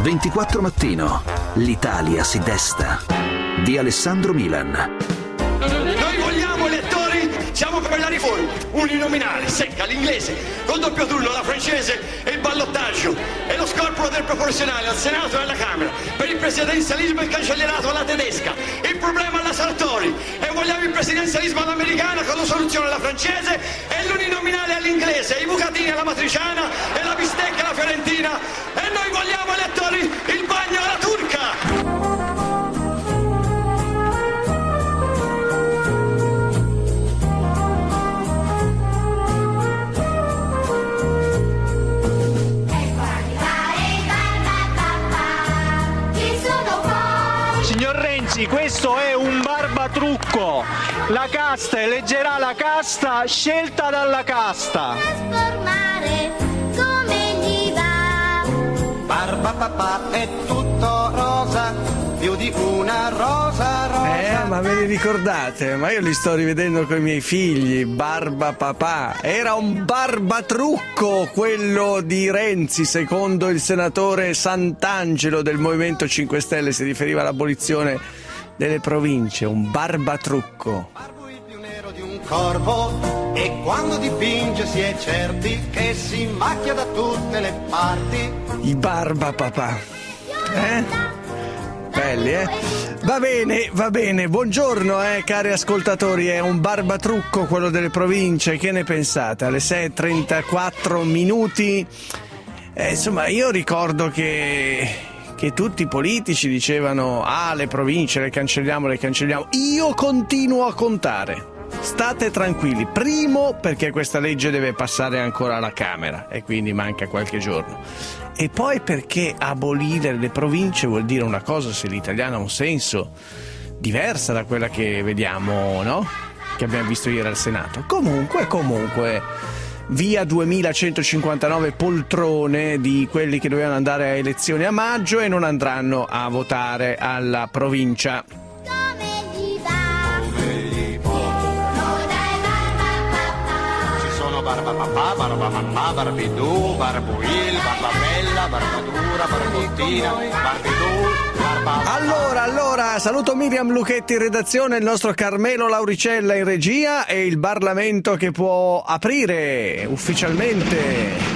24 Mattino. L'Italia si desta. Di Alessandro Milan. Noi vogliamo elettori, siamo per la riforma, uninominale, secca, l'inglese, col doppio turno, la francese e il ballottaggio, e lo scorporo del proporzionale al Senato e alla Camera, per il presidenzialismo il cancellierato alla tedesca, il problema alla Sartori, e vogliamo il presidenzialismo all'americana con la soluzione alla francese e l'uninominale all'inglese, i bucatini alla matriciana e la bistecca alla fiorentina, e noi vogliamo elettori il bagno alla turca! Questo è un barbatrucco. La casta eleggerà la casta scelta dalla casta. Trasformare come gli va. Barba papà è tutto rosa, più di una rosa rosa. Ma ve li ricordate? Ma io li sto rivedendo con i miei figli. Barba papà era un barbatrucco quello di Renzi, secondo il senatore Santangelo del Movimento 5 Stelle. Si riferiva all'abolizione delle province, un barbatrucco. Barbo il più nero di un corvo, e quando dipinge si è certi che si macchia da tutte le parti. I barba papà. Belli, Va bene, buongiorno cari ascoltatori, è un barbatrucco quello delle province, che ne pensate? Alle 6:34 minuti, insomma io ricordo che tutti i politici dicevano le province le cancelliamo, io continuo a contare. State tranquilli, primo perché questa legge deve passare ancora alla Camera e quindi manca qualche giorno, e poi perché abolire le province vuol dire una cosa, se l'italiano ha un senso, diversa da quella che vediamo, no? Che abbiamo visto ieri al Senato. Comunque via 2159 poltrone di quelli che dovevano andare a elezioni a maggio e non andranno a votare alla provincia. Barba papà, barba mamma, barbidù, barbuil, barba bella, barbadura, barbottina, barbidù, barba... Allora, saluto Miriam Lucchetti in redazione, il nostro Carmelo Lauricella in regia e il Parlamento che può aprire ufficialmente.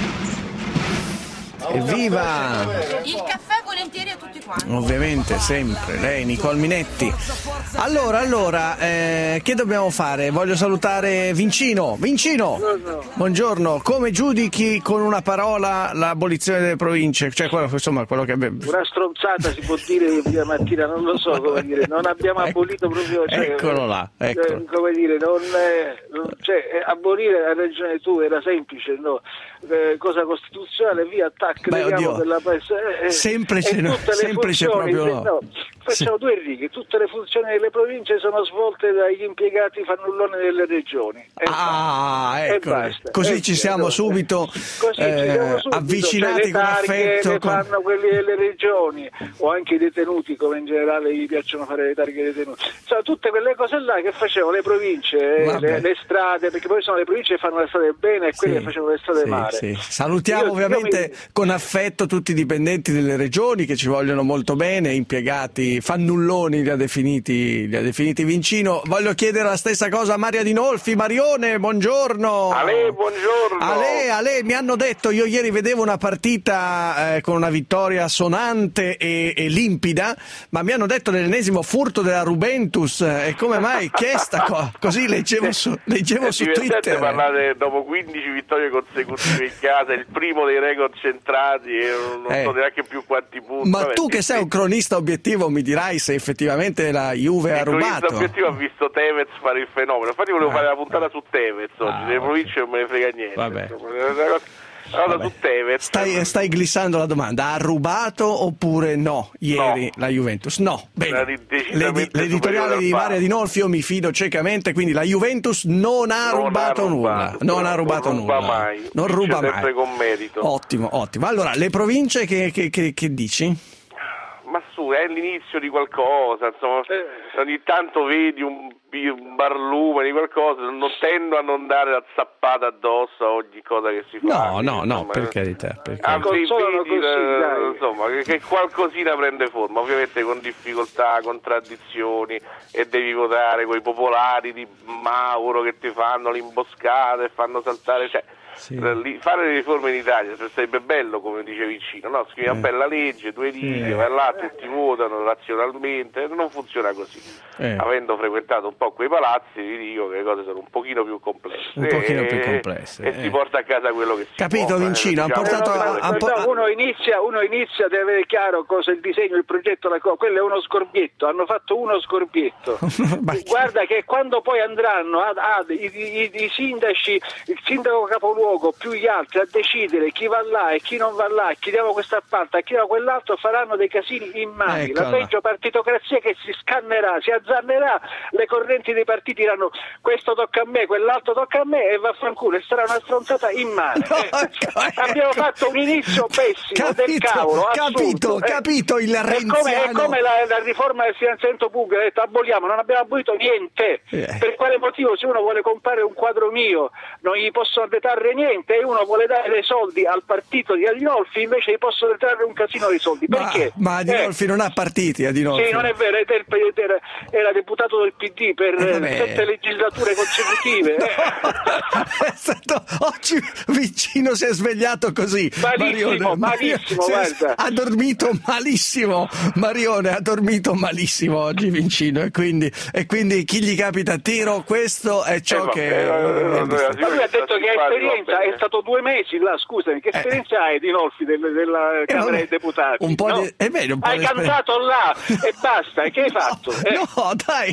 Evviva! Il caffè volentieri a tutti quanti. Ovviamente, sempre, lei, Nicole Minetti. Allora, che dobbiamo fare? Voglio salutare Vincino. Buongiorno. Come giudichi con una parola l'abolizione delle province? Cioè, quello che abbiamo... Una stronzata si può dire via mattina, non lo so come dire. Non abbiamo abolito proprio... Eccolo là, eccolo. Come dire, abolire, hai ragione tu, era semplice, no? Cosa costituzionale, via, attacca, della semplice proprio no. Facciamo due righe, tutte le funzioni delle province sono svolte dagli impiegati fannulloni delle regioni. Ecco. Così ci siamo subito avvicinati con affetto. Le fanno quelli delle regioni, o anche i detenuti, come in generale gli piacciono fare le targhe ai detenuti. Insomma, tutte quelle cose là che facevano le province, le strade, perché poi sono le province che fanno le strade bene e quelle che facevano le strade male. Sì. Salutiamo ovviamente con affetto tutti i dipendenti delle regioni che ci vogliono molto bene, impiegati fannulloni li ha definiti Vincino. Voglio chiedere la stessa cosa a Maria Dinolfi. Marione, buongiorno. Buongiorno. Ale, mi hanno detto, io ieri vedevo una partita con una vittoria sonante e limpida, ma mi hanno detto l'ennesimo furto della Rubentus, e come mai? Che è sta cosa? Così leggevo su Twitter. Parlate dopo 15 vittorie consecutive in casa, il primo dei record centrati e non so neanche più quanti punti. Ma tu che sei un cronista obiettivo mi dirai se effettivamente la Juve ha rubato. Il cronista obiettivo ha visto Tevez fare il fenomeno, infatti volevo fare la puntata su Tevez oggi, delle province non me ne frega niente. Vabbè. Su Tevez. Stai glissando la domanda, ha rubato oppure no ieri la Juventus? No, bene. L'editoriale di Maria Dinolfi io mi fido ciecamente, quindi la Juventus non ha rubato nulla. Non ruba mai. Sempre con merito. Ottimo. Allora, le province che dici? Ma è l'inizio di qualcosa, insomma, ogni tanto vedi un barlume, di qualcosa, non tendo a non dare la zappata addosso a ogni cosa che si fa. No, per carità. Insomma, che qualcosina prende forma, ovviamente con difficoltà, contraddizioni, e devi votare coi popolari di Mauro che ti fanno l'imboscata e fanno saltare, fare le riforme in Italia sarebbe bello, come dice Vincino, no? Scrivi una bella legge, 2 righe, vai là, tutti votano razionalmente, non funziona così. Avendo frequentato un po' quei palazzi, vi dico che le cose sono un pochino più complesse. E si porta a casa quello che si capito, può. Vincino, uno inizia deve avere chiaro cosa è il disegno, il progetto, quello è uno scorbietto, hanno fatto uno scorbietto. Guarda che quando poi andranno i sindaci, il sindaco capoluogo più gli altri a decidere chi va là e chi non va là, chi diamo questa appalta e chi diamo quell'altro, faranno dei casini immani. La peggio partitocrazia che si scannerà, si azzannerà, le correnti dei partiti diranno questo tocca a me, quell'altro tocca a me e vaffanculo, e sarà una stronzata immane. Abbiamo fatto un inizio pessimo, del cavolo, capito il renziano. È come la riforma del finanziamento pubblico, ha detto aboliamo, non abbiamo abolito niente. Per quale motivo? Se uno vuole comprare un quadro mio non gli possono detrarre niente, e uno vuole dare dei soldi al partito di Adinolfi, invece gli possono detrarre un casino di soldi. Perché? Ma Adinolfi non ha partiti, Adinolfi. Sì, non è vero, era deputato del PD per 7 legislature consecutive. Oggi Vincino si è svegliato così. Malissimo, guarda. Ha dormito malissimo, Marione, ha dormito malissimo oggi Vincino, e quindi chi gli capita a tiro, questo è ciò che... Lui ha detto che ha esperienza, è stato 2 mesi là, scusami, che esperienza hai Adinolfi della Camera dei Deputati? Un po' di... Hai cantato là e basta, e che hai fatto? No, dai,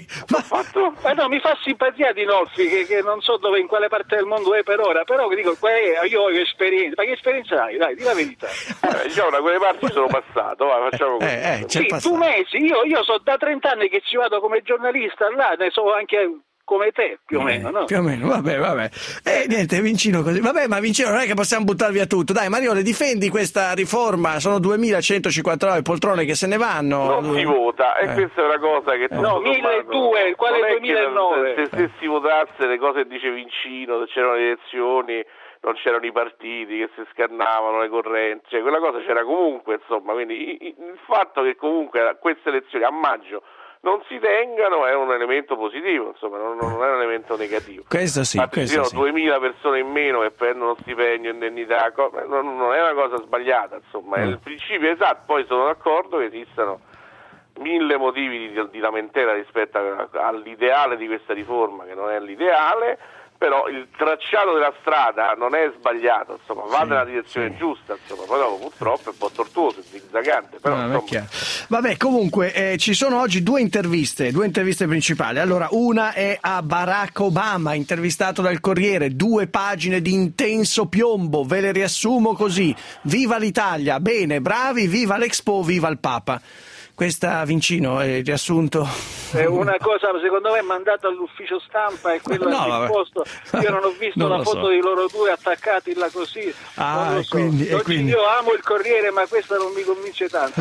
no, mi fa simpatia Adinolfi, che non so dove, in quale parte del mondo è per ora, però dico, io ho esperienza. Ma che esperienza hai? Dai, di la verità. Diciamo, da quelle parti sono passato, facciamo così. 2 mesi, io so da 30 anni che ci vado come giornalista là, ne so anche come te, più o meno, no? Più o meno, vabbè. Niente, Vincino così. Vabbè, ma Vincino non è che possiamo buttare via tutto. Dai, Marione, difendi questa riforma, sono 2159 poltrone che se ne vanno. Non si vota, e questa è una cosa che... No, 1200, quale 2009? Se si votasse le cose che dice Vincino, se c'erano le elezioni, non c'erano i partiti che si scannavano le correnti, cioè quella cosa c'era comunque, insomma, quindi il fatto che comunque queste elezioni a maggio non si tengano è un elemento positivo, insomma, non è un elemento negativo. Questo sì. Infatti ci sono 2000 persone in meno che prendono stipendio, indennità, non è una cosa sbagliata, insomma, è il principio esatto. Poi sono d'accordo che esistano 1000 motivi di lamentela rispetto all'ideale di questa riforma, che non è l'ideale, però il tracciato della strada non è sbagliato, insomma, va nella direzione giusta, insomma, poi dopo purtroppo è un po' tortuoso, zigzagante, però Vabbè, comunque ci sono oggi due interviste principali. Allora, una è a Barack Obama, intervistato dal Corriere, 2 pagine di intenso piombo, ve le riassumo così: viva l'Italia, bene, bravi, viva l'Expo, viva il Papa. Questa, Vincino, è il riassunto. È una cosa, secondo me, mandata all'ufficio stampa, e quello risposto. Io non ho visto la foto di loro 2 attaccati là così. Non lo so. Quindi... Io amo il Corriere, ma questa non mi convince tanto.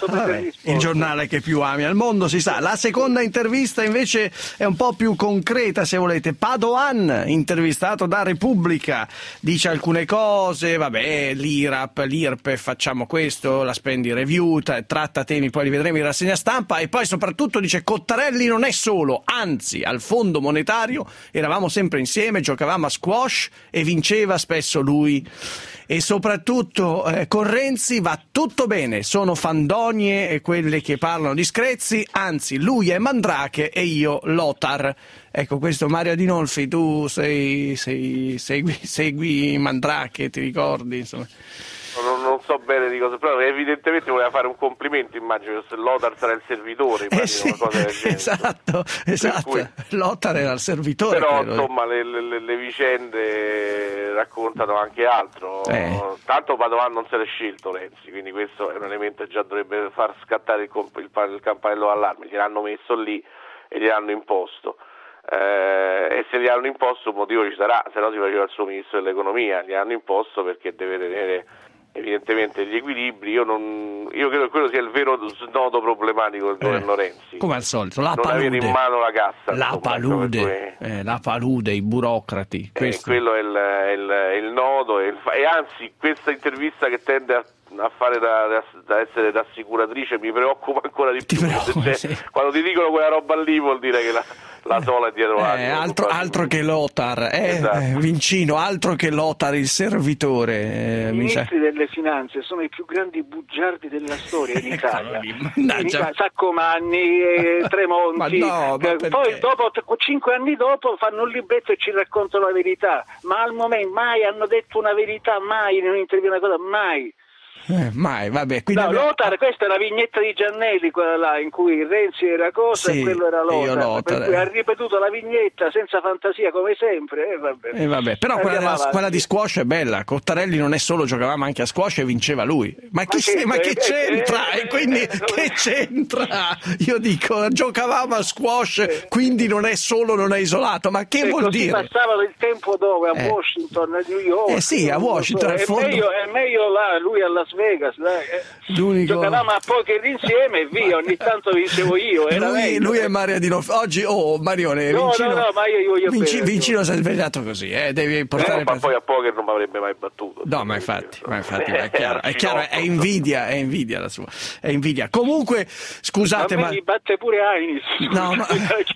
Il giornale che più ami al mondo, si sa. La seconda intervista invece è un po' più concreta, se volete. Padoan, intervistato da Repubblica, dice alcune cose, l'IRAP, l'IRPE, facciamo questo, la spendi review, tratta temi, poi li vedremo in rassegna stampa, e poi soprattutto dice Cottarelli non è solo, anzi al Fondo Monetario eravamo sempre insieme, giocavamo a squash e vinceva spesso lui, e soprattutto con Renzi va tutto bene, sono fandonie e quelle che parlano di screzi, anzi lui è Mandrake e io Lothar. Ecco, questo Mario Adinolfi, tu segui Mandrake, ti ricordi, insomma? Non so bene di cosa, però evidentemente voleva fare un complimento, immagino, se Lothar sarà il servitore, una cosa del genere. Esatto. Lothar era il servitore. Però insomma le vicende raccontano anche altro. Tanto Padoan non se l'è scelto Renzi, quindi questo è un elemento che già dovrebbe far scattare il campanello d'allarme. Gliel'hanno messo lì e gliel'hanno imposto. E se gli hanno imposto un motivo ci sarà, se no si faceva il suo ministro dell'economia. Gli hanno imposto perché deve tenere evidentemente gli equilibri. Io credo che quello sia il vero snodo problematico del governo Renzi. Come al solito, la non palude. Avere in mano la cassa. La palude, i burocrati. Quello è il nodo, e anzi questa intervista che tende a fare da essere da assicuratrice mi preoccupa ancora di più. Sì. Quando ti dicono quella roba lì vuol dire che la sola è dietro altro che Lothar, esatto. Vincino, altro che Lothar il servitore. I ministri delle finanze sono i più grandi bugiardi della storia in Italia. Saccomanni, Tremonti, poi dopo 5 anni dopo fanno un libretto e ci raccontano la verità, ma al momento mai hanno detto una verità, mai in un'intervista, una cosa, mai. Mai, vabbè. Lothar, questa è la vignetta di Giannelli, quella là in cui Renzi era cosa e quello era Lothar. Per cui ha ripetuto la vignetta senza fantasia come sempre. Vabbè. Però quella di squash è bella. Cottarelli non è solo giocava, ma anche a squash e vinceva lui. Ma che c'entra? E quindi che c'entra? Io dico, giocavamo a squash, quindi non è isolato. Ma che vuol dire? Passavano il tempo dove? A Washington, a New York. Sì, a Washington. È meglio là, lui alla Vegas, giocavamo a poker insieme e via, ogni tanto vincevo io. Lui è Mario Adinolfi. Oggi, Marione, Vincino si è svegliato così, devi portare ma poi a poker non mi avrebbe mai battuto. No, ma infatti è chiaro, è invidia la sua. È invidia. Comunque, scusate, ma mi batte pure Ainis. No, ma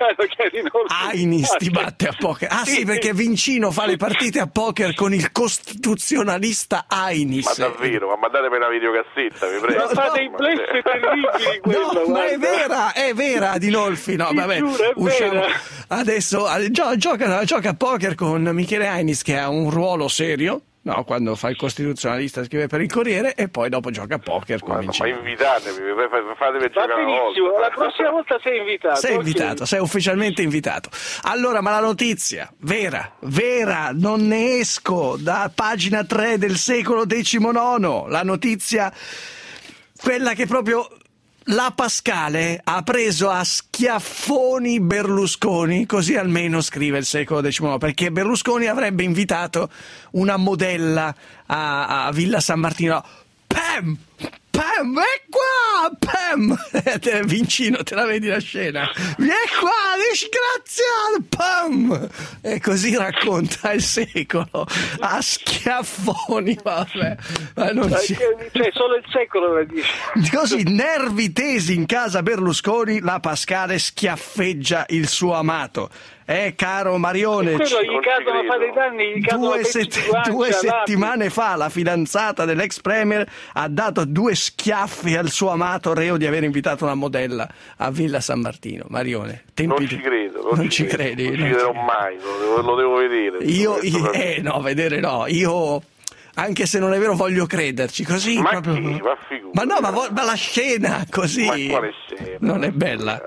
Ainis ti batte a poker. Sì, perché Vincino fa le partite a poker con il costituzionalista Ainis. Ma davvero, ma mandatemi una videocassetta, vi prego. Fa dei blef terribili quello. Ma è vera Adinolfi, no, vabbè. Giuro, usciamo adesso, gioca a poker con Michele Ainis, che ha un ruolo serio. No, quando fa il costituzionalista scrive per il Corriere e poi dopo gioca a poker con Vincino. Ma invitatemi, fatemi giocare una volta. La prossima volta sei invitato. Sei invitato, sei ufficialmente invitato. Allora, ma la notizia vera, non ne esco da pagina 3 del secolo XIX, la notizia, quella che proprio la Pascale ha preso a schiaffoni Berlusconi, così almeno scrive il secolo XIX, perché Berlusconi avrebbe invitato una modella a Villa San Martino. Pam, è qua, Pam! Vincino, te la vedi la scena? Vieni qua, disgraziato, Pam! E così racconta il secolo, a schiaffoni, vabbè. Cioè, solo il secolo la dice. Così, nervi tesi in casa Berlusconi, la Pascale schiaffeggia il suo amato. Caro Marione, quello gli cadono a fare i danni, gli cadono due settimane fa la fidanzata dell'ex premier ha dato 2 schiaffi al suo amato reo di aver invitato una modella a Villa San Martino. Marione, non ci credo, non ci credi, non ci crederò mai, lo devo vedere. Vedere no, io anche se non è vero voglio crederci, così ma proprio. Chi? Ma no, ma la scena così ma quale scena? Non è bella.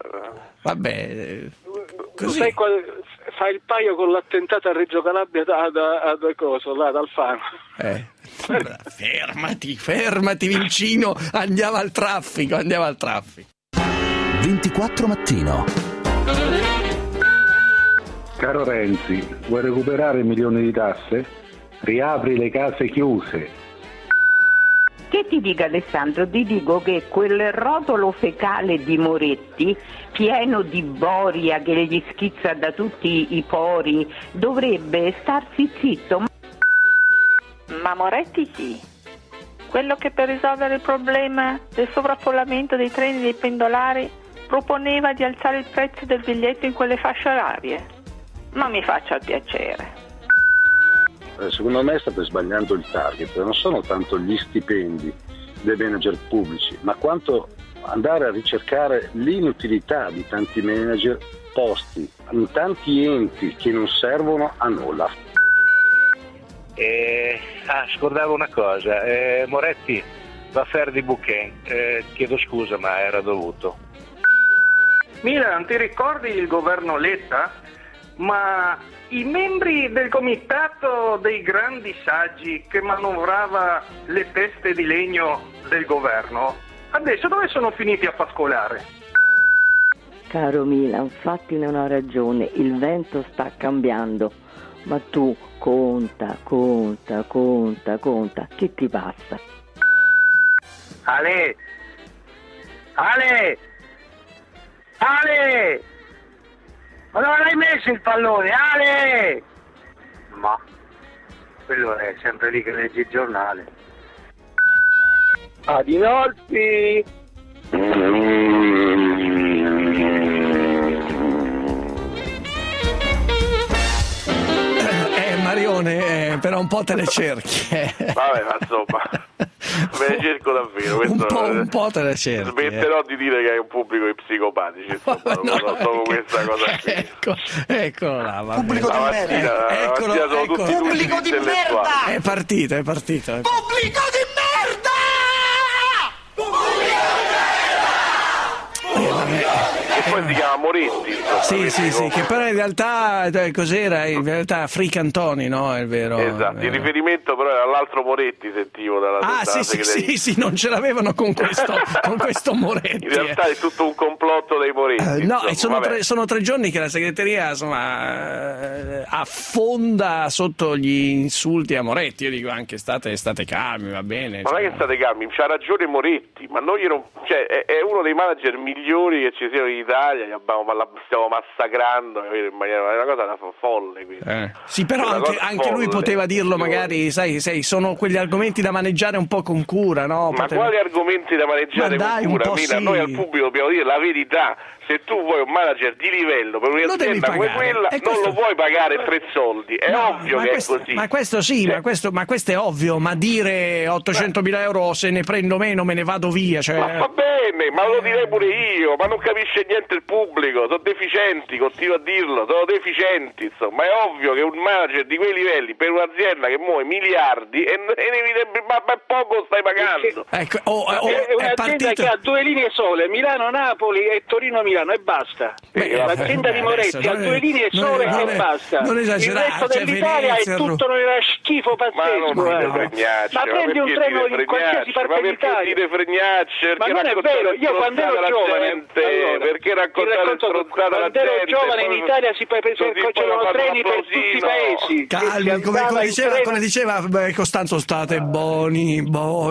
Vabbè, così. Sai fa il paio con l'attentato a Reggio Calabria da coso là, dal Alfano. Fermati Vincino, andiamo al traffico. 24 mattino. Caro Renzi, vuoi recuperare milioni di tasse? Riapri le case chiuse. Che ti dica Alessandro? Ti dico che quel rotolo fecale di Moretti, pieno di boria che gli schizza da tutti i pori, dovrebbe starsi zitto. Ma Moretti sì. Quello che per risolvere il problema del sovraffollamento dei treni dei pendolari proponeva di alzare il prezzo del biglietto in quelle fasce orarie. Ma mi faccia il piacere. Secondo me state sbagliando il target, non sono tanto gli stipendi dei manager pubblici, ma quanto andare a ricercare l'inutilità di tanti manager posti in tanti enti che non servono a nulla. Scordavo una cosa, Moretti va a fare di bouquet, chiedo scusa ma era dovuto. Milan, ti ricordi il governo Letta? Ma i membri del comitato dei grandi saggi che manovrava le teste di legno del governo, adesso dove sono finiti a pascolare? Caro Milan, infatti non ho ragione, il vento sta cambiando. ma tu conta, che ti passa? Ale! Ma dove l'hai messo il pallone, Ale? Ma quello è sempre lì che legge il giornale. Adinolfi! Marione, però un po' te le cerchi. Vabbè, ma insomma, me ne cerco davvero. Un po' te le cerchi. Smetterò di dire che hai un pubblico di psicopatici, insomma, non so solo questa cosa qui. Eccolo là, va pubblico bene. di merda. Eccolo. Pubblico di merda! È partito. Pubblico di merda! Che poi si chiama Moretti. Sì, che però in realtà cos'era? In realtà Fricantoni, no? È vero. Esatto, il riferimento però era all'altro Moretti, sentivo dalla sì, non ce l'avevano con questo Moretti. In realtà è tutto un complotto dei Moretti. No, sono 3 giorni che la segreteria insomma affonda sotto gli insulti a Moretti. Io dico anche state calmi, va bene. Ma non è che state calmi, c'ha ragione Moretti, ma noi è uno dei manager migliori che ci siano in Italia, stiamo massacrando in maniera, è una cosa folle qui. Sì, però anche lui poteva dirlo, magari, sai, sono quegli argomenti da maneggiare un po' con cura, no? Ma quali argomenti da maneggiare con cura? Sì. Noi al pubblico dobbiamo dire la verità. Se tu vuoi un manager di livello per un'azienda come quella, non lo vuoi pagare 3 soldi, è ovvio che è così. Ma questo sì, ma questo è ovvio, ma dire 800.000 euro se ne prendo meno me ne vado via, cioè... Ma va bene, ma lo direi pure io, ma non capisce niente il pubblico, sono deficienti, continuo a dirlo, sono deficienti, insomma, è ovvio che un manager di quei livelli per un'azienda che muove miliardi è inevitabile, ma poco stai pagando. È un'azienda che ha 2 linee sole, Milano-Napoli e Torino-Milano e basta. L'azienda di Moretti ha 2 linee sole e basta. Non esagerare, il resto dell'Italia è tutto era schifo pazzesco. Ma prendi un treno in qualsiasi parte d'Italia. Ma non è vero, io quando ero giovane, perché raccontare quando ero giovane in Italia c'erano treni per tutti i paesi. Calmi, come diceva Costanzo, state buoni.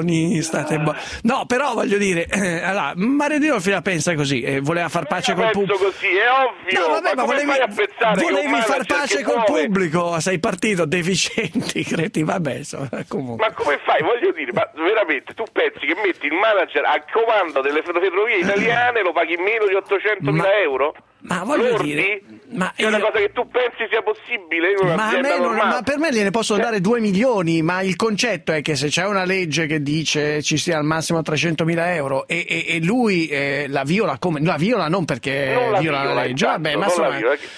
No, però voglio dire, allora, Mario Dinolfi la pensa così, voleva far pace col pubblico. Così, è ovvio. No, vabbè, ma volevi far pace col pubblico, sei partito deficienti, creti, vabbè, insomma, comunque. Ma come fai? Voglio dire, ma veramente tu pensi che metti il manager al comando delle ferrovie italiane lo paghi meno di 800.000 euro? Ma voglio dire, è una cosa che tu pensi sia possibile in ma per me gliene possono dare 2 milioni, ma il concetto è che se c'è una legge che dice ci sia al massimo 300.000 euro e lui la viola, come la viola non perché viola la legge, vabbè, ma insomma,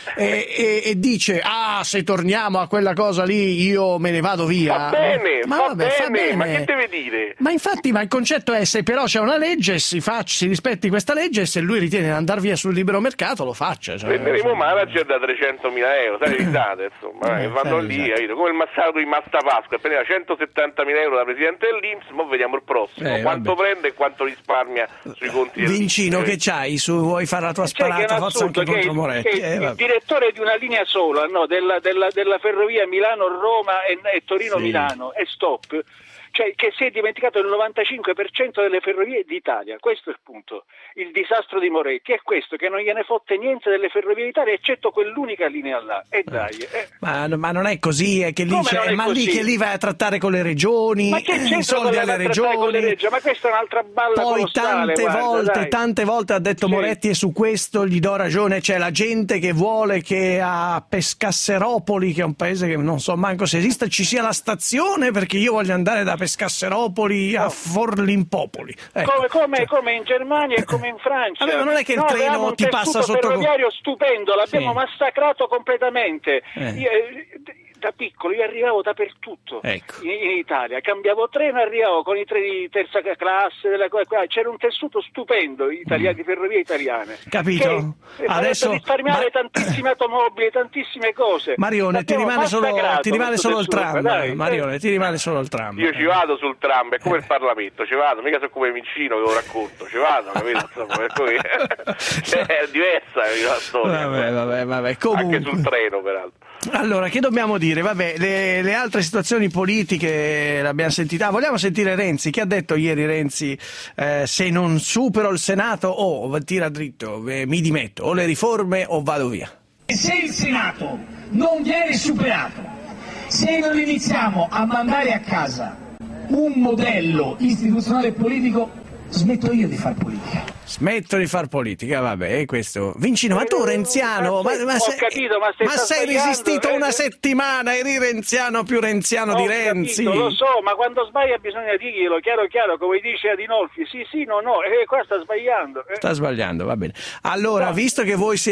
e dice se torniamo a quella cosa lì io me ne vado via. Va bene, fa bene, ma che deve dire? Ma infatti, il concetto è, se però c'è una legge si rispetti questa legge, e se lui ritiene di andare via sul libero mercato lo faccia. Prenderemo manager da 300.000 euro, sai, risate, insomma, che vanno lì, come il massato di Mastapasqua, prendeva 170.000 euro da presidente dell'Inps, ma vediamo il prossimo, quanto prende e quanto risparmia sui conti del Vincino, che c'hai? Vuoi fare la tua sparata, forza anche contro Moretti? Il direttore di una linea sola, no, della ferrovia Milano-Roma e Torino-Milano e stop, cioè che si è dimenticato il 95% delle ferrovie d'Italia. Questo è il punto. Il disastro di Moretti è questo, che non gliene fotte niente delle ferrovie d'Italia eccetto quell'unica linea là. E dai. Ma non è così, è che lì che lì vai a trattare con le regioni, ma che i soldi alle regioni. Ma questa è un'altra balla poi colossale, tante volte ha detto Moretti, e su questo gli do ragione, c'è la gente che vuole che a Pescasseropoli, che è un paese che non so manco se esiste, ci sia la stazione, perché io voglio andare da Pescasseropoli a Forlimpopoli. Ecco. Come in Germania e come in Francia. Vabbè, ma non è che il treno ti passa sotto. Il ferroviario stupendo, l'abbiamo massacrato completamente. Da piccolo io arrivavo dappertutto, in Italia, cambiavo treno e arrivavo con i treni di terza classe, c'era un tessuto stupendo di ferrovie italiane. Capito? Che adesso risparmiare tantissime automobili, tantissime cose. Marione, ti rimane solo il tram. Marione, ti rimane solo il tram. Io ci vado sul tram, è come il Parlamento, ci vado, mica sono come Vincino che lo racconto, ci vado, capito? Insomma, per cui è diversa la storia. Vabbè, comunque. Anche sul treno, peraltro. Allora, che dobbiamo dire? Vabbè, le altre situazioni politiche l'abbiamo sentita. Vogliamo sentire Renzi. Che ha detto ieri Renzi? Se non supero il Senato tira dritto, mi dimetto, o le riforme o vado via. Se il Senato non viene superato, se non iniziamo a mandare a casa un modello istituzionale e politico, smetto io di far politica. Smetto di far politica, vabbè, questo. Vincino, ma tu renziano, ma sei resistito una settimana, eri renziano più renziano di Renzi. Capito, lo so, ma quando sbaglia bisogna dirglielo chiaro, come dice Adinolfi, sì, no, qua sta sbagliando. Sta sbagliando, va bene. Allora, visto che voi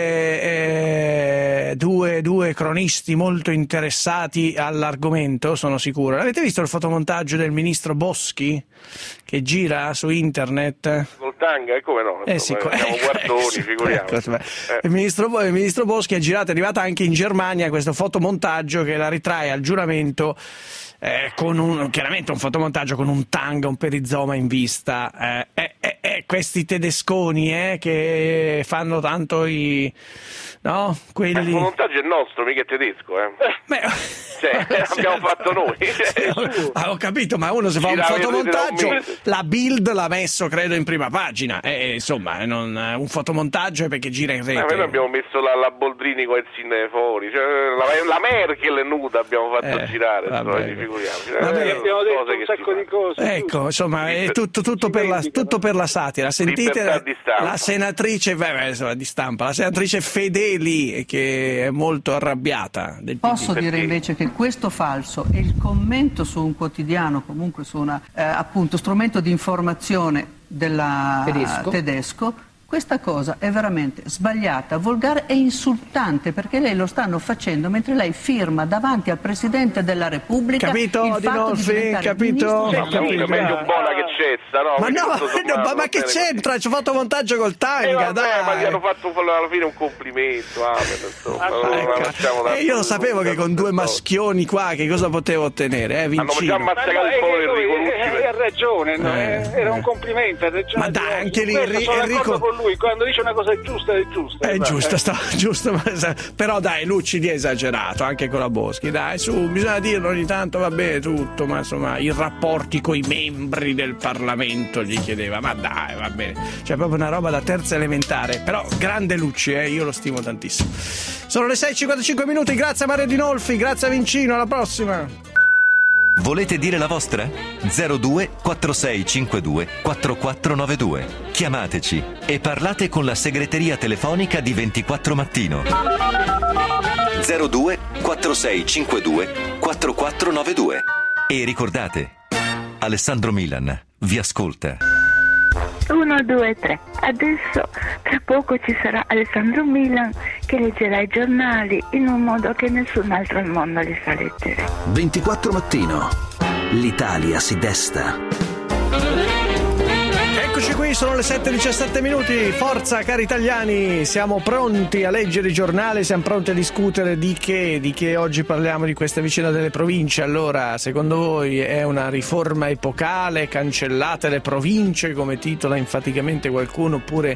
siete due cronisti molto interessati all'argomento, sono sicuro, avete visto il fotomontaggio del ministro Boschi che gira su internet? Col tanga, come no? Siamo guardoni, figuriamoci. Il ministro Boschi è arrivato anche in Germania questo fotomontaggio che la ritrae al giuramento chiaramente un fotomontaggio con un tanga, un perizoma in vista. Questi tedesconi che fanno tanto quelli... Il fotomontaggio è nostro, mica è tedesco, abbiamo fatto noi. Ho capito, ma uno se fa un fotomontaggio, la Bild l'ha messo credo in prima pagina, insomma un fotomontaggio è perché gira in rete. Noi abbiamo messo la Boldrini con il cinefori, la Merkel è nuda abbiamo fatto girare, abbiamo detto un sacco di cose. Ecco, insomma, è tutto per la satira. Sentite la senatrice di stampa, la senatrice Fedeli, che è molto arrabbiata del PD. Posso dire invece che questo falso e il commento su un quotidiano, comunque su una appunto strumento di informazione tedesco, questa cosa è veramente sbagliata, volgare e insultante, perché lei lo stanno facendo mentre lei firma davanti al Presidente della Repubblica. Capito, Adinolfi? Capito? Meglio buona che cessa, no? Ma che c'entra? Ci ho fatto montaggio col tanga, dai! Ma gli hanno fatto alla fine un complimento. Io lo sapevo che con due maschioni qua che cosa potevo ottenere, Hanno già massacrato il povero Enrico Lucci. Ha ragione, era un complimento. Ma dai, anche lì Enrico... Quando dice una cosa è giusta. È giusto, però dai, Lucci è esagerato anche con la Boschi, dai, su, bisogna dirlo ogni tanto, va bene tutto, ma insomma i rapporti coi membri del Parlamento gli chiedeva, ma dai, va bene, cioè proprio una roba da terza elementare, però grande Lucci, io lo stimo tantissimo. Sono le 6:55 minuti, grazie a Mario Dinolfi, grazie a Vincino, alla prossima. Volete dire la vostra? 02 4652 4492. Chiamateci e parlate con la segreteria telefonica di 24 Mattino. 02 4652 4492. E ricordate, Alessandro Milan vi ascolta. 1, 2, 3. Adesso tra poco ci sarà Alessandro Milan che leggerà i giornali in un modo che nessun altro al mondo li sa leggere. 24 Mattino. L'Italia si desta. Eccoci qui, sono le 7:17 minuti. Forza cari italiani, siamo pronti a leggere i giornali, siamo pronti a discutere di che oggi parliamo di questa vicenda delle province. Allora, secondo voi è una riforma epocale, cancellate le province come titola enfaticamente qualcuno, oppure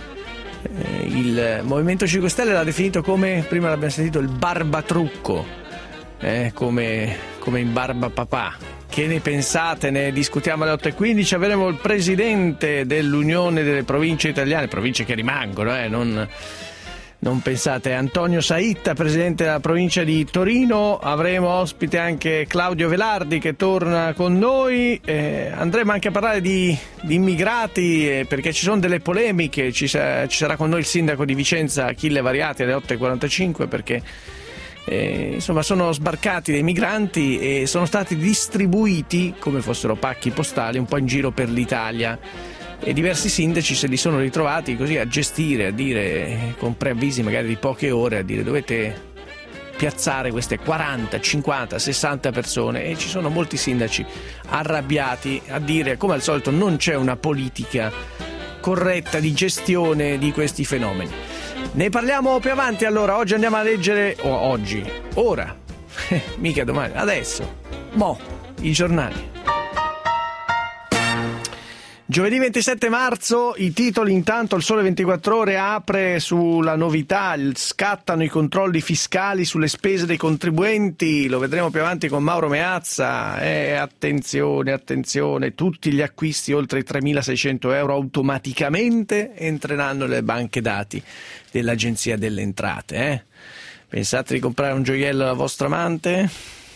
il Movimento 5 Stelle l'ha definito come, prima l'abbiamo sentito, il barbatrucco, come in Barba Papà. Che ne pensate? Ne discutiamo alle 8:15. Avremo il presidente dell'Unione delle Province Italiane, province che rimangono, non pensate, Antonio Saitta, presidente della provincia di Torino. Avremo ospite anche Claudio Velardi che torna con noi. Andremo anche a parlare di immigrati, perché ci sono delle polemiche. Ci sarà con noi il sindaco di Vicenza, Achille Variati, alle 8:45, perché insomma sono sbarcati dei migranti e sono stati distribuiti come fossero pacchi postali un po' in giro per l'Italia, e diversi sindaci se li sono ritrovati così a gestire, a dire con preavvisi magari di poche ore, a dire dovete piazzare queste 40, 50, 60 persone, e ci sono molti sindaci arrabbiati a dire come al solito non c'è una politica corretta di gestione di questi fenomeni. Ne parliamo più avanti. Allora, oggi andiamo a leggere, ora, mica domani, adesso, i giornali. Giovedì 27 marzo, i titoli intanto, il Sole 24 Ore apre sulla novità, scattano i controlli fiscali sulle spese dei contribuenti, lo vedremo più avanti con Mauro Meazza, attenzione, tutti gli acquisti oltre i 3.600 euro automaticamente entreranno nelle banche dati dell'Agenzia delle Entrate. Pensate di comprare un gioiello alla vostra amante?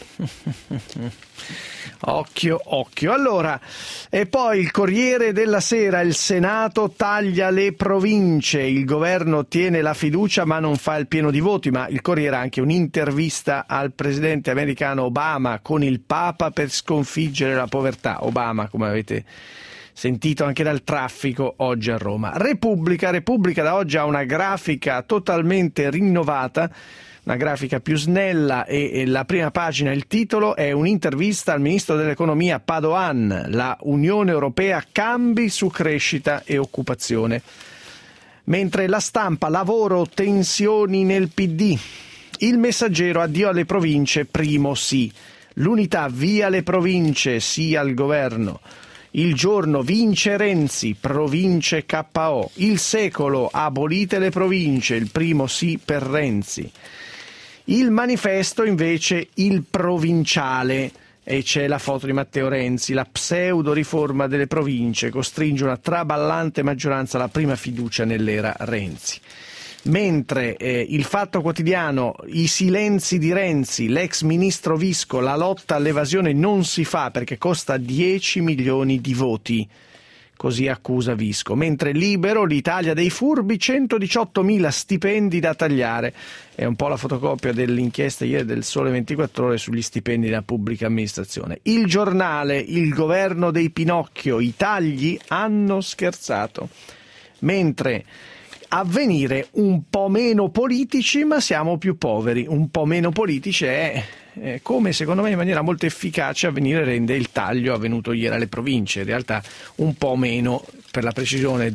Occhio. Allora, e poi il Corriere della Sera, il Senato taglia le province, il governo tiene la fiducia ma non fa il pieno di voti, ma il Corriere ha anche un'intervista al presidente americano Obama con il Papa per sconfiggere la povertà. Obama, come avete sentito anche dal traffico, oggi a Roma. Repubblica da oggi ha una grafica totalmente rinnovata, una grafica più snella, e la prima pagina, il titolo è un'intervista al ministro dell'economia Padoan, la Unione Europea cambi su crescita e occupazione. Mentre La Stampa, lavoro, tensioni nel PD. Il Messaggero, addio alle province, primo sì. L'Unità, via le province, sì al governo. Il Giorno, vince Renzi, province KO. Il Secolo, abolite le province, il primo sì per Renzi. Il Manifesto invece, il provinciale, e c'è la foto di Matteo Renzi, la pseudo riforma delle province costringe una traballante maggioranza alla prima fiducia nell'era Renzi. Mentre il Fatto Quotidiano, i silenzi di Renzi, l'ex ministro Visco, la lotta all'evasione non si fa perché costa 10 milioni di voti. Così accusa Visco. Mentre Libero, l'Italia dei furbi, 118.000 stipendi da tagliare. È un po' la fotocopia dell'inchiesta ieri del Sole 24 Ore sugli stipendi della pubblica amministrazione. Il Giornale, il governo dei Pinocchio, i tagli hanno scherzato. Mentre Avvenire, un po' meno politici ma siamo più poveri. Un po' meno politici è come, secondo me, in maniera molto efficace Avvenire rende il taglio avvenuto ieri alle province. In realtà un po' meno, per la precisione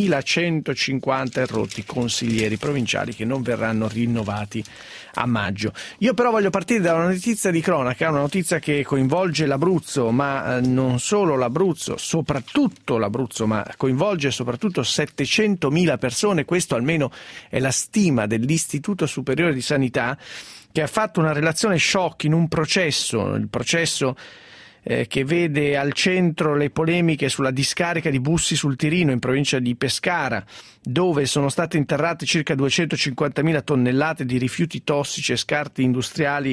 2.150 rotti consiglieri provinciali che non verranno rinnovati a maggio. Io però voglio partire da una notizia di cronaca, una notizia che coinvolge l'Abruzzo, ma non solo l'Abruzzo, soprattutto l'Abruzzo, ma coinvolge soprattutto 700.000 persone. Questo almeno è la stima dell'Istituto Superiore di Sanità, che ha fatto una relazione shock in un processo, il processo che vede al centro le polemiche sulla discarica di Bussi sul Tirino in provincia di Pescara, dove sono state interrate circa 250.000 tonnellate di rifiuti tossici e scarti industriali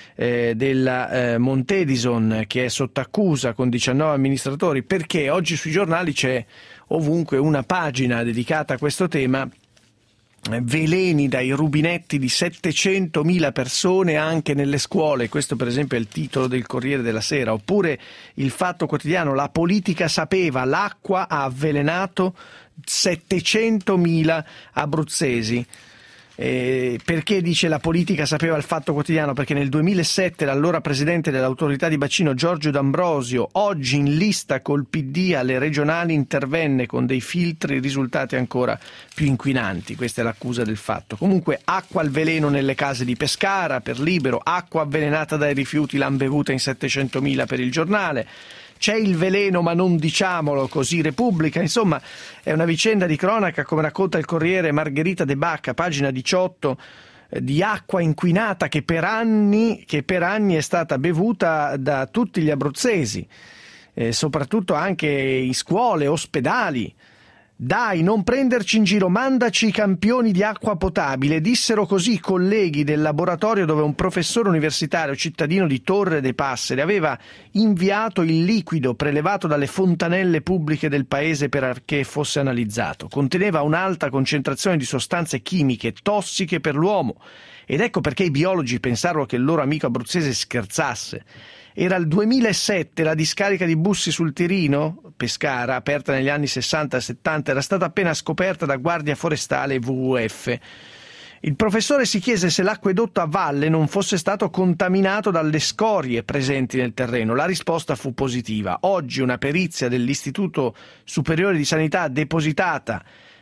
della Montedison, che è sotto accusa con 19 amministratori, perché oggi sui giornali c'è ovunque una pagina dedicata a questo tema. Veleni dai rubinetti di 700.000 persone anche nelle scuole, questo per esempio è il titolo del Corriere della Sera. Oppure il Fatto Quotidiano, la politica sapeva, l'acqua ha avvelenato 700.000 abruzzesi. Perché dice la politica sapeva il Fatto Quotidiano? Perché nel 2007 l'allora presidente dell'autorità di bacino Giorgio D'Ambrosio, oggi in lista col PD alle regionali, intervenne con dei filtri risultati ancora più inquinanti. Questa è l'accusa del Fatto. Comunque, acqua al veleno nelle case di Pescara per Libero, acqua avvelenata dai rifiuti l'han bevuta in 700.000 per Il Giornale. C'è il veleno ma non diciamolo, così Repubblica. Insomma, è una vicenda di cronaca, come racconta il Corriere Margherita De Bacca, pagina 18, di acqua inquinata che per anni è stata bevuta da tutti gli abruzzesi, soprattutto anche in scuole, ospedali. Dai, non prenderci in giro, mandaci i campioni di acqua potabile, dissero così i colleghi del laboratorio dove un professore universitario cittadino di Torre de' Passere aveva inviato il liquido prelevato dalle fontanelle pubbliche del paese perché fosse analizzato. Conteneva un'alta concentrazione di sostanze chimiche tossiche per l'uomo, ed ecco perché i biologi pensarono che il loro amico abruzzese scherzasse. Era il 2007, la discarica di Bussi sul Tirino, Pescara, aperta negli anni 60 e 70, era stata appena scoperta da Guardia Forestale e WWF. Il professore si chiese se l'acquedotto a valle non fosse stato contaminato dalle scorie presenti nel terreno. La risposta fu positiva. Oggi una perizia dell'Istituto Superiore di Sanità depositata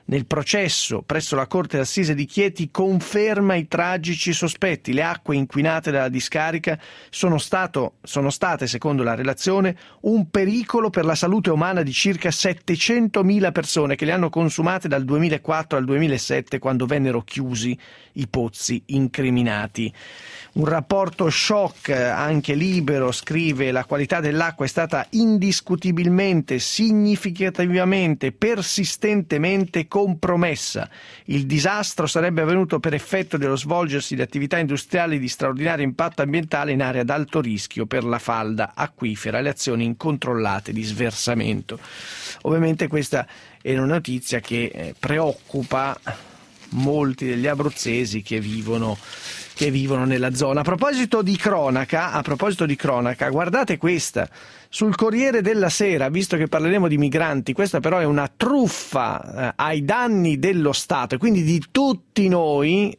nel processo presso la Corte d'Assise di Chieti conferma i tragici sospetti. Le acque inquinate dalla discarica sono state, secondo la relazione, un pericolo per la salute umana di circa 700.000 persone che le hanno consumate dal 2004 al 2007, quando vennero chiusi i pozzi incriminati. Un rapporto shock, anche Libero, scrive: la qualità dell'acqua è stata indiscutibilmente, significativamente, persistentemente compromessa. Il disastro sarebbe avvenuto per effetto dello svolgersi di attività industriali di straordinario impatto ambientale in area ad alto rischio per la falda acquifera e le azioni incontrollate di sversamento. Ovviamente questa è una notizia che preoccupa molti degli abruzzesi che vivono nella zona. A proposito di cronaca, guardate questa. Sul Corriere della Sera, visto che parleremo di migranti, questa però è una truffa ai danni dello Stato e quindi di tutti noi,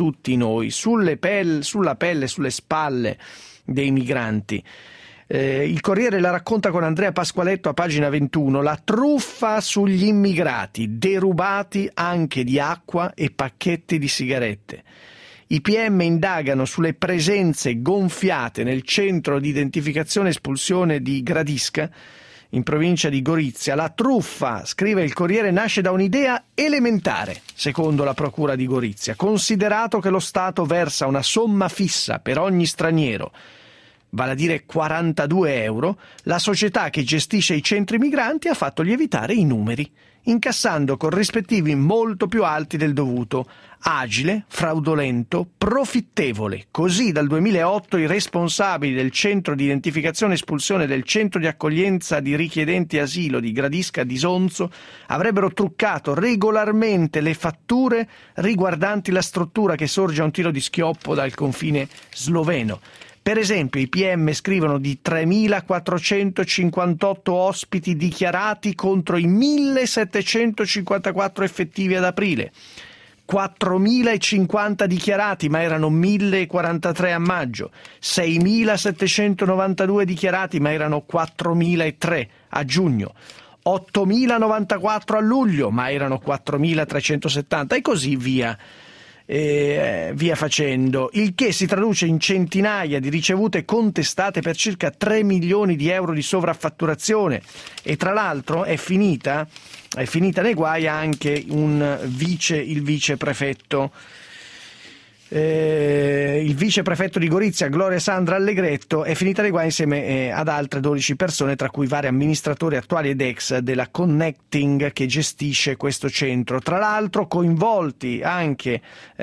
sulla pelle, sulle spalle dei migranti. Il Corriere la racconta con Andrea Pasqualetto a pagina 21, la truffa sugli immigrati, derubati anche di acqua e pacchetti di sigarette. I PM indagano sulle presenze gonfiate nel centro di identificazione e espulsione di Gradisca, in provincia di Gorizia. La truffa, scrive il Corriere, nasce da un'idea elementare, secondo la Procura di Gorizia, considerato che lo Stato versa una somma fissa per ogni straniero, vale a dire 42 euro, la società che gestisce i centri migranti ha fatto lievitare i numeri, incassando corrispettivi molto più alti del dovuto. Agile, fraudolento, profittevole. Così dal 2008 i responsabili del centro di identificazione e espulsione del centro di accoglienza di richiedenti asilo di Gradisca di Sonzo avrebbero truccato regolarmente le fatture riguardanti la struttura che sorge a un tiro di schioppo dal confine sloveno. Per esempio, i PM scrivono di 3.458 ospiti dichiarati contro i 1.754 effettivi ad aprile, 4.050 dichiarati ma erano 1.043 a maggio, 6.792 dichiarati ma erano 4.003 a giugno, 8.094 a luglio ma erano 4.370 e così via facendo, il che si traduce in centinaia di ricevute contestate per circa 3 milioni di euro di sovraffatturazione. E tra l'altro è finita nei guai anche il viceprefetto di Gorizia, Gloria Sandra Allegretto, è finita nei guai insieme ad altre 12 persone, tra cui vari amministratori attuali ed ex della Connecting che gestisce questo centro. Tra l'altro coinvolti anche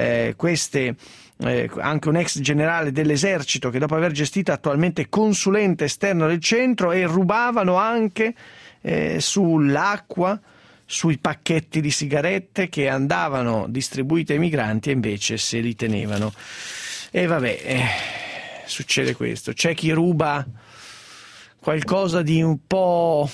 anche un ex generale dell'esercito che, dopo aver gestito, attualmente consulente esterno del centro, e rubavano anche sull'acqua, sui pacchetti di sigarette che andavano distribuiti ai migranti e invece se li tenevano. E vabbè, succede questo. C'è chi ruba qualcosa di un po'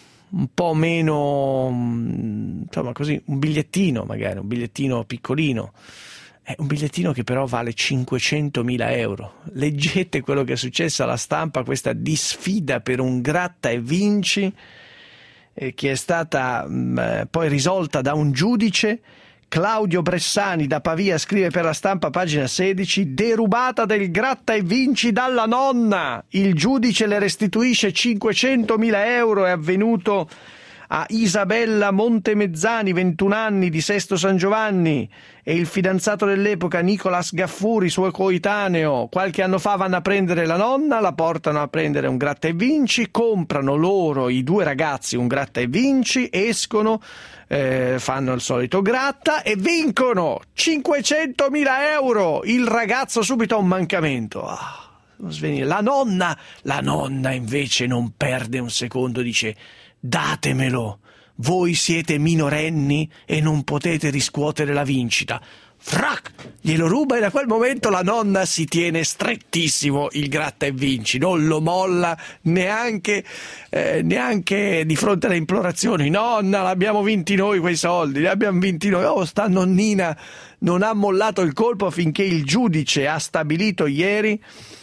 meno, insomma così, un bigliettino magari, un bigliettino piccolino. È un bigliettino che però vale 500.000 euro. Leggete quello che è successo alla stampa, questa disfida per un gratta e vinci, che è stata poi risolta da un giudice. Claudio Bressani da Pavia scrive per la Stampa, pagina 16, derubata del gratta e vinci dalla nonna, il giudice le restituisce 500.000 euro. È avvenuto a Isabella Montemezzani, 21 anni, di Sesto San Giovanni, e il fidanzato dell'epoca Nicolas Gaffuri, suo coetaneo, qualche anno fa vanno a prendere la nonna, la portano a prendere un gratta e vinci, comprano loro, i due ragazzi, un gratta e vinci, escono, fanno il solito gratta e vincono 500.000 euro. Il ragazzo subito ha un mancamento. La nonna invece non perde un secondo, dice: datemelo, voi siete minorenni e non potete riscuotere la vincita. Frac! Glielo ruba, e da quel momento la nonna si tiene strettissimo il gratta e vinci, non lo molla neanche di fronte alle implorazioni. Nonna, l'abbiamo vinti noi quei soldi, li abbiamo vinti noi. Sta nonnina non ha mollato il colpo finché il giudice ha stabilito ieri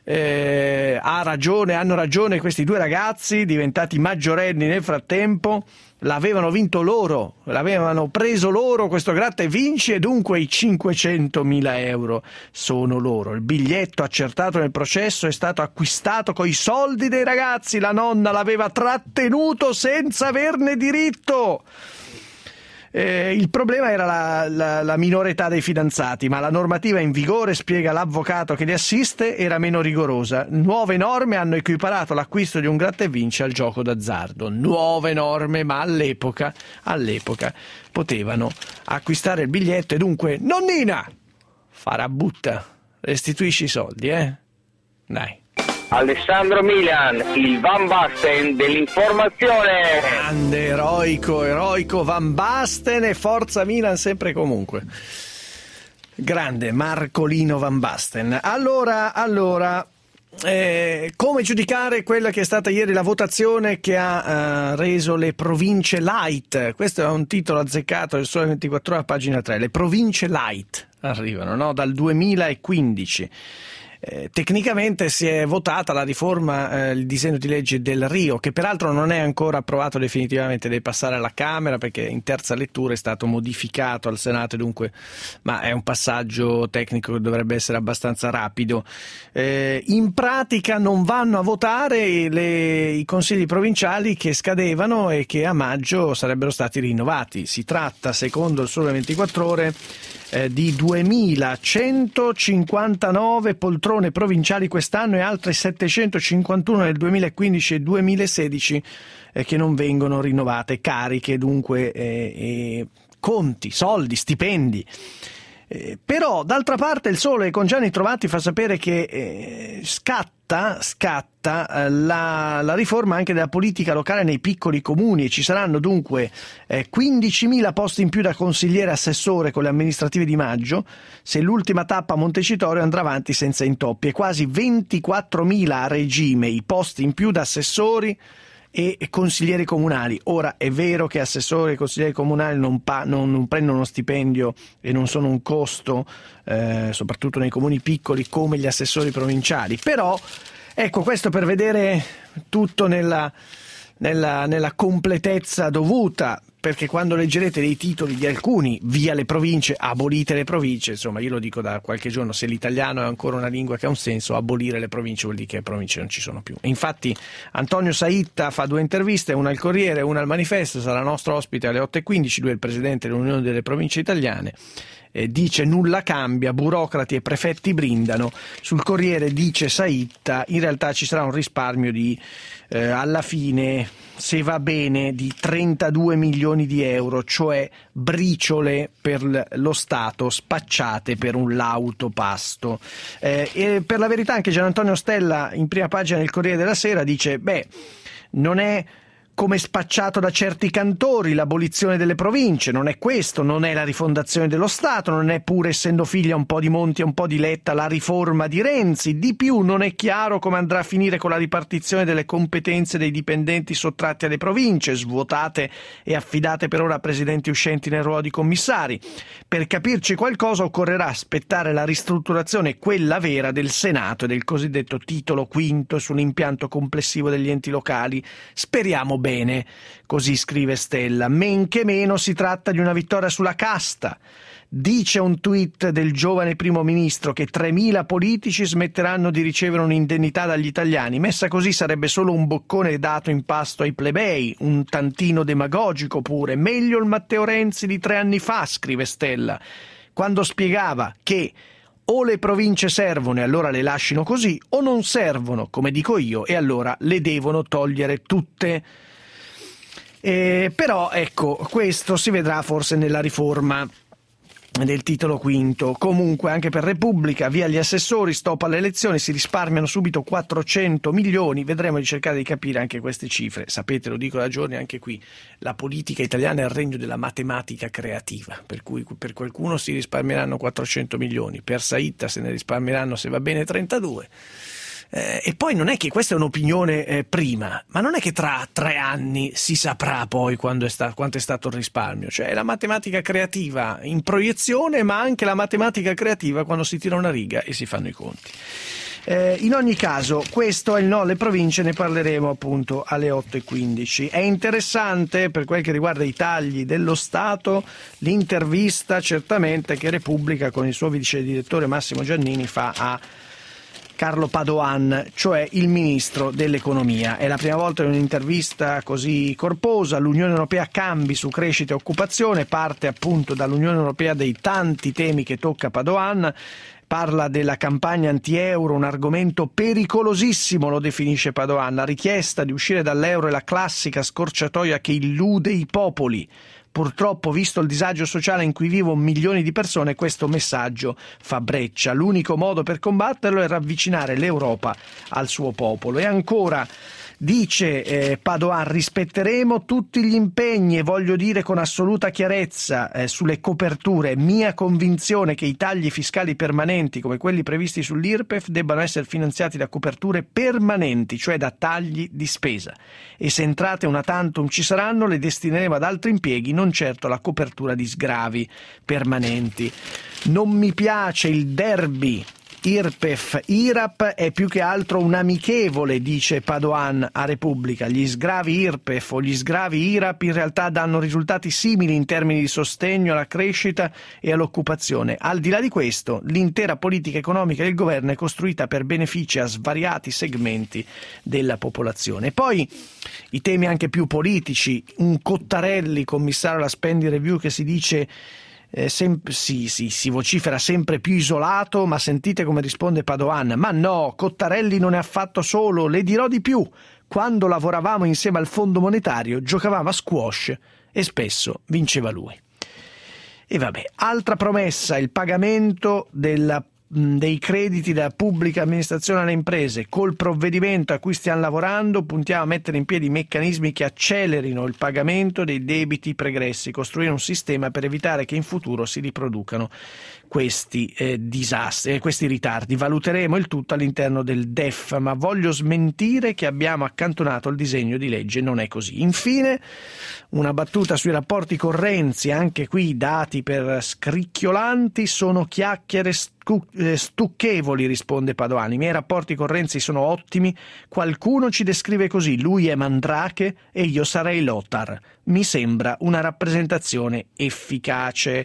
hanno ragione questi due ragazzi diventati maggiorenni nel frattempo, l'avevano vinto loro, l'avevano preso loro questo gratta e vinci, e dunque i 500.000 euro sono loro. Il biglietto accertato nel processo è stato acquistato coi soldi dei ragazzi, la nonna l'aveva trattenuto senza averne diritto. Il problema era la minore età dei fidanzati, ma la normativa in vigore, spiega l'avvocato che li assiste, era meno rigorosa. Nuove norme hanno equiparato l'acquisto di un gratta e vinci al gioco d'azzardo. Nuove norme, ma all'epoca potevano acquistare il biglietto, e dunque, nonnina, farabutta, restituisci i soldi, Dai. Alessandro Milan, il Van Basten dell'informazione. Grande, eroico Van Basten, e forza Milan sempre e comunque. Grande Marcolino Van Basten. Allora, come giudicare quella che è stata ieri la votazione che ha reso le province light? Questo è un titolo azzeccato del Sole 24 Ore, pagina 3. Le province light arrivano, no? Dal 2015. Tecnicamente si è votata la riforma, il disegno di legge del Rio, che peraltro non è ancora approvato definitivamente, deve passare alla Camera perché in terza lettura è stato modificato al Senato, dunque, ma è un passaggio tecnico che dovrebbe essere abbastanza rapido. In pratica non vanno a votare i consigli provinciali che scadevano e che a maggio sarebbero stati rinnovati. Si tratta, secondo il Sole 24 Ore, di 2.159 poltrone provinciali quest'anno e altre 751 nel 2015 e 2016 che non vengono rinnovate, cariche dunque, conti, soldi, stipendi. Però d'altra parte il Sole con Gianni Trovati fa sapere che scatta la riforma anche della politica locale nei piccoli comuni, e ci saranno dunque 15.000 posti in più da consigliere assessore con le amministrative di maggio, se l'ultima tappa a Montecitorio andrà avanti senza intoppi, e quasi 24.000 a regime i posti in più da assessori e consiglieri comunali. Ora è vero che assessori e consiglieri comunali non prendono uno stipendio e non sono un costo, soprattutto nei comuni piccoli, come gli assessori provinciali, però ecco, questo per vedere tutto nella completezza dovuta, perché quando leggerete dei titoli di alcuni, via le province, abolite le province, insomma io lo dico da qualche giorno, se l'italiano è ancora una lingua che ha un senso, abolire le province vuol dire che le province non ci sono più. E infatti Antonio Saitta fa 2 interviste, una al Corriere e una al Manifesto, sarà nostro ospite alle 8.15, lui è il presidente dell'Unione delle Province Italiane. Dice nulla cambia, burocrati e prefetti brindano. Sul Corriere dice Saitta, in realtà ci sarà un risparmio di alla fine, se va bene, di 32 milioni di euro, cioè briciole per lo Stato spacciate per un lauto pasto. E per la verità anche Gian Antonio Stella in prima pagina del Corriere della Sera dice non è come spacciato da certi cantori l'abolizione delle province, non è questo, non è la rifondazione dello Stato, non è, pur essendo figlia un po' di Monti e un po' di Letta, la riforma di Renzi. Di più non è chiaro come andrà a finire con la ripartizione delle competenze dei dipendenti sottratti alle province, svuotate e affidate per ora a presidenti uscenti nel ruolo di commissari. Per capirci qualcosa occorrerà aspettare la ristrutturazione, quella vera, del Senato e del cosiddetto titolo quinto sull'impianto complessivo degli enti locali. Speriamo bene, così scrive Stella. Men che meno si tratta di una vittoria sulla casta. Dice un tweet del giovane primo ministro che 3.000 politici smetteranno di ricevere un'indennità dagli italiani. Messa così sarebbe solo un boccone dato in pasto ai plebei, un tantino demagogico pure. Meglio il Matteo Renzi di 3 anni fa, scrive Stella, quando spiegava che o le province servono e allora le lasciano così, o non servono, come dico io, e allora le devono togliere tutte. Però ecco, questo si vedrà forse nella riforma del titolo quinto. Comunque anche per Repubblica, via gli assessori, stop alle elezioni, si risparmiano subito 400 milioni, vedremo di cercare di capire anche queste cifre. Sapete, lo dico da giorni anche qui, la politica italiana è il regno della matematica creativa, per cui per qualcuno si risparmieranno 400 milioni, per Saitta se ne risparmieranno, se va bene, 32. E poi non è che questa è un'opinione prima, ma non è che tra 3 anni si saprà poi quanto è stato il risparmio. Cioè la matematica creativa in proiezione, ma anche la matematica creativa quando si tira una riga e si fanno i conti. In ogni caso, questo è il no alle province, ne parleremo appunto alle 8:15. È interessante per quel che riguarda i tagli dello Stato l'intervista certamente che Repubblica con il suo vice direttore Massimo Giannini fa a Carlo Padoan, cioè il ministro dell'economia. È la prima volta in un'intervista così corposa. L'Unione Europea cambi su crescita e occupazione, parte appunto dall'Unione Europea dei tanti temi che tocca Padoan. Parla della campagna anti-euro, un argomento pericolosissimo, lo definisce Padoan. La richiesta di uscire dall'euro è la classica scorciatoia che illude i popoli. Purtroppo, visto il disagio sociale in cui vivono milioni di persone, questo messaggio fa breccia. L'unico modo per combatterlo è ravvicinare l'Europa al suo popolo. E ancora, dice Padoan, rispetteremo tutti gli impegni e voglio dire con assoluta chiarezza sulle coperture. Mia convinzione che i tagli fiscali permanenti come quelli previsti sull'IRPEF debbano essere finanziati da coperture permanenti, cioè da tagli di spesa. E se entrate una tantum ci saranno, le destineremo ad altri impieghi, non certo la copertura di sgravi permanenti. Non mi piace il derby IRPEF-IRAP, è più che altro un amichevole, dice Padoan a Repubblica. Gli sgravi IRPEF o gli sgravi IRAP in realtà danno risultati simili in termini di sostegno alla crescita e all'occupazione. Al di là di questo, l'intera politica economica del governo è costruita per benefici a svariati segmenti della popolazione. Poi i temi anche più politici, un Cottarelli, commissario alla spending review, che si dice si vocifera sempre più isolato, ma sentite come risponde Padoan. Ma no, Cottarelli non è affatto solo, le dirò di più. Quando lavoravamo insieme al Fondo Monetario giocavamo a squash e spesso vinceva lui. E vabbè, altra promessa, il pagamento dei crediti della pubblica amministrazione alle imprese. Col provvedimento a cui stiamo lavorando puntiamo a mettere in piedi meccanismi che accelerino il pagamento dei debiti pregressi, costruire un sistema per evitare che in futuro si riproducano questi disastri, questi ritardi. Valuteremo il tutto all'interno del DEF, ma voglio smentire che abbiamo accantonato il disegno di legge, non è così. Infine, una battuta sui rapporti con Renzi, anche qui i dati per scricchiolanti, sono chiacchiere stucchevoli, risponde Padoan. I miei rapporti con Renzi sono ottimi, qualcuno ci descrive così, lui è Mandrake e io sarei Lothar. Mi sembra una rappresentazione efficace.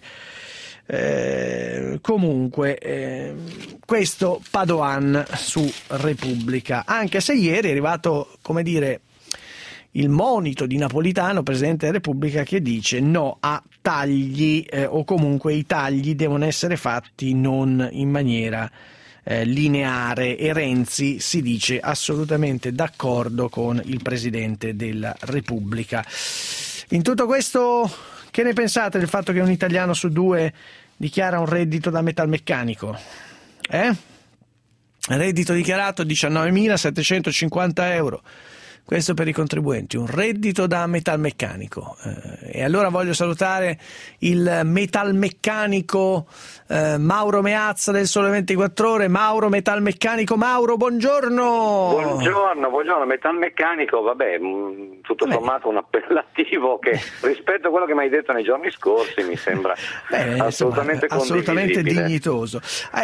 Comunque questo Padoan su Repubblica, anche se ieri è arrivato, come dire, il monito di Napolitano, Presidente della Repubblica, che dice no a tagli o comunque i tagli devono essere fatti non in maniera lineare, e Renzi si dice assolutamente d'accordo con il Presidente della Repubblica. In tutto questo, che ne pensate del fatto che un italiano su due dichiara un reddito da metalmeccanico? Reddito dichiarato 19.750 euro. Questo per i contribuenti, un reddito da metalmeccanico. E allora voglio salutare il metalmeccanico Mauro Meazza del Sole 24 Ore. Mauro, metalmeccanico. Mauro, buongiorno. Buongiorno, metalmeccanico, vabbè, tutto sommato un appellativo che rispetto a quello che mi hai detto nei giorni scorsi mi sembra assolutamente dignitoso.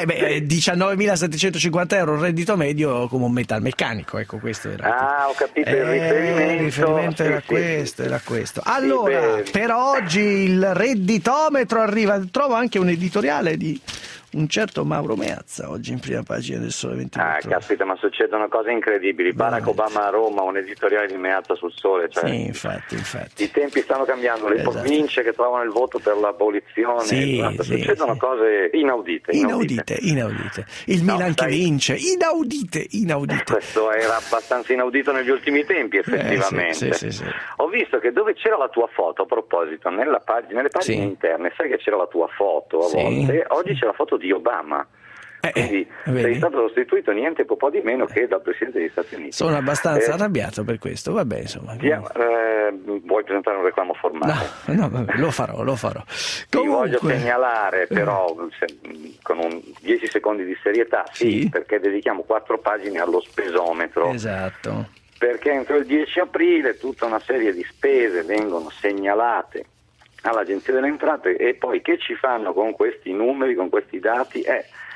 19.750 euro il reddito medio come un metalmeccanico, ecco, questo era. Ho capito. Il riferimento era questo. Allora, per oggi il redditometro arriva. Trovo anche un editoriale di un certo Mauro Meazza oggi in prima pagina del Sole 24. Caspita, ma succedono cose incredibili. Barack Obama a Roma, un editoriale di Meazza sul Sole. Cioè, sì, infatti. I tempi stanno cambiando, le province che trovano il voto per l'abolizione. Succedono cose inaudite. Il Milan che vince. Inaudite. Questo era abbastanza inaudito negli ultimi tempi, effettivamente. Sì. Ho visto che dove c'era la tua foto, a proposito, nelle pagine interne, sai che c'era la tua foto a volte, oggi c'è la foto di Obama. Quindi sei stato sostituito niente po' di meno che dal Presidente degli Stati Uniti. Sono abbastanza arrabbiato per questo, vabbè, insomma. Vuoi presentare un reclamo formale? No, vabbè, lo farò. Ti voglio segnalare però con 10 secondi di serietà, perché dedichiamo 4 pagine allo spesometro. Esatto. Perché entro il 10 aprile tutta una serie di spese vengono segnalate all'Agenzia delle Entrate, e poi che ci fanno con questi numeri, con questi dati?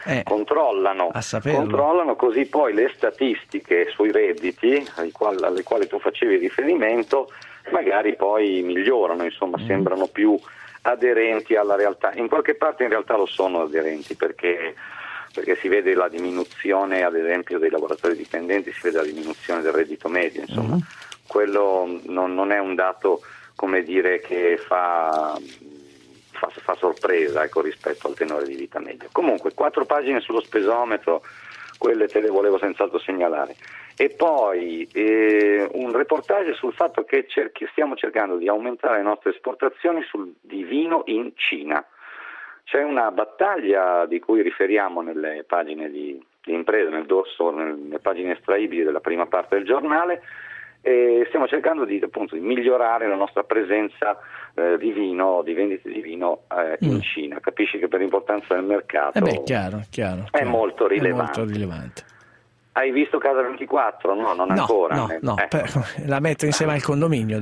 controllano, così poi le statistiche sui redditi alle quali tu facevi riferimento magari poi migliorano, insomma sembrano più aderenti alla realtà. In qualche parte in realtà lo sono aderenti perché si vede la diminuzione, ad esempio, dei lavoratori dipendenti, si vede la diminuzione del reddito medio, insomma. Quello non è un dato, come dire, che fa sorpresa, ecco, rispetto al tenore di vita medio. Comunque 4 pagine sullo spesometro, quelle te le volevo senz'altro segnalare. E poi un reportage sul fatto che stiamo cercando di aumentare le nostre esportazioni di vino in Cina. C'è una battaglia di cui riferiamo nelle pagine di impresa, nel dorso, nelle pagine estraibili della prima parte del giornale, e stiamo cercando di migliorare la nostra presenza di vino, di vendite di vino in Cina. Capisci che per l'importanza del mercato chiaro. È molto rilevante. Hai visto Casa 24? No, non ancora. No, la metto insieme al condominio.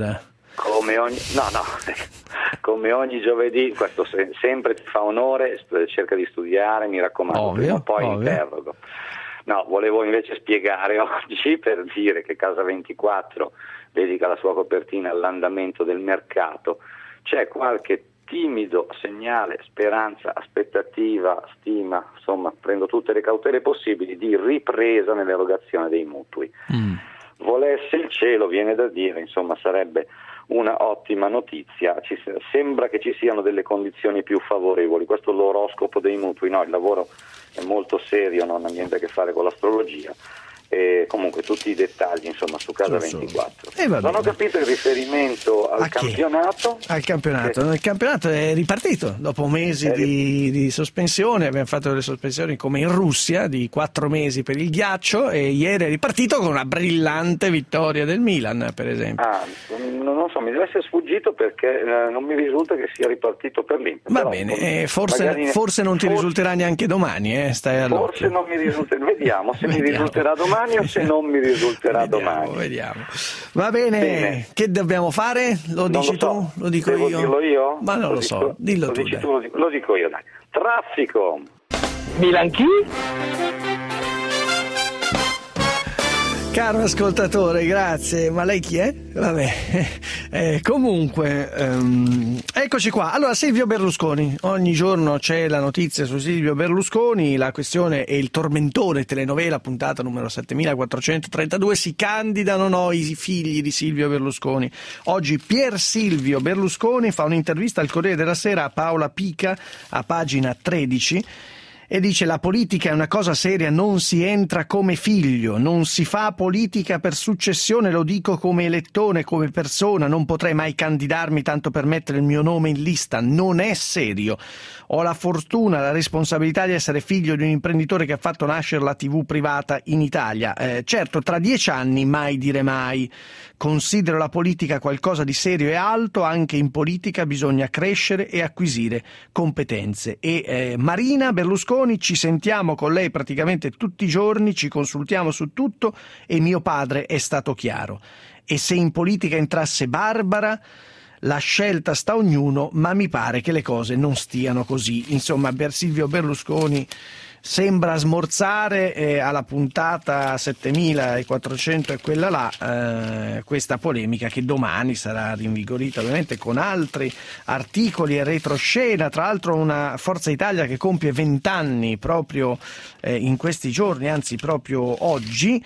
Come ogni giovedì, questo sempre ti fa onore, cerca di studiare, mi raccomando, poi interrogo. No, volevo invece spiegare oggi, per dire che Casa 24 dedica la sua copertina all'andamento del mercato. C'è qualche timido segnale, speranza, aspettativa, stima, insomma prendo tutte le cautele possibili di ripresa nell'erogazione dei mutui. Volesse il cielo, viene da dire, insomma sarebbe una ottima notizia. Sembra che ci siano delle condizioni più favorevoli, questo è l'oroscopo dei mutui, no, il lavoro è molto serio, non ha niente a che fare con l'astrologia. E comunque tutti i dettagli, insomma, su Casa 24. Non ho capito il riferimento al campionato. Al campionato. Il campionato è ripartito dopo mesi di sospensione. Abbiamo fatto delle sospensioni come in Russia di 4 mesi per il ghiaccio, e ieri è ripartito con una brillante vittoria del Milan, per esempio. Non so, mi deve essere sfuggito perché non mi risulta che sia ripartito per l'Inter. Va bene, forse non ti risulterà neanche domani, stai all'occhio. Forse non mi risulterà, vediamo se mi risulterà domani o se non mi risulterà domani. Vediamo. Va bene, che dobbiamo fare? Lo dici tu? Lo dico io? Devo dirlo io? Ma non lo so, dillo tu. Lo dico io, dai. Traffico. Milan chi? Caro ascoltatore, grazie. Ma lei chi è? Vabbè. Comunque, eccoci qua. Allora, Silvio Berlusconi. Ogni giorno c'è la notizia su Silvio Berlusconi. La questione è il tormentone telenovela, puntata numero 7432. Si candidano i figli di Silvio Berlusconi. Oggi Pier Silvio Berlusconi fa un'intervista al Corriere della Sera a Paola Pica, a pagina 13. E dice: la politica è una cosa seria, non si entra come figlio, non si fa politica per successione, lo dico come elettore, come persona, non potrei mai candidarmi tanto per mettere il mio nome in lista, non è serio. Ho la fortuna, la responsabilità di essere figlio di un imprenditore che ha fatto nascere la TV privata in Italia. Certo, tra 10 anni mai dire mai. Considero la politica qualcosa di serio e alto, anche in politica bisogna crescere e acquisire competenze. E Marina Berlusconi, ci sentiamo con lei praticamente tutti i giorni, ci consultiamo su tutto e mio padre è stato chiaro. E se in politica entrasse Barbara, la scelta sta a ognuno, ma mi pare che le cose non stiano così. Insomma, Silvio Berlusconi sembra smorzare alla puntata 7400 e quella là, questa polemica che domani sarà rinvigorita ovviamente con altri articoli e retroscena. Tra l'altro una Forza Italia che compie 20 anni proprio in questi giorni, anzi proprio oggi.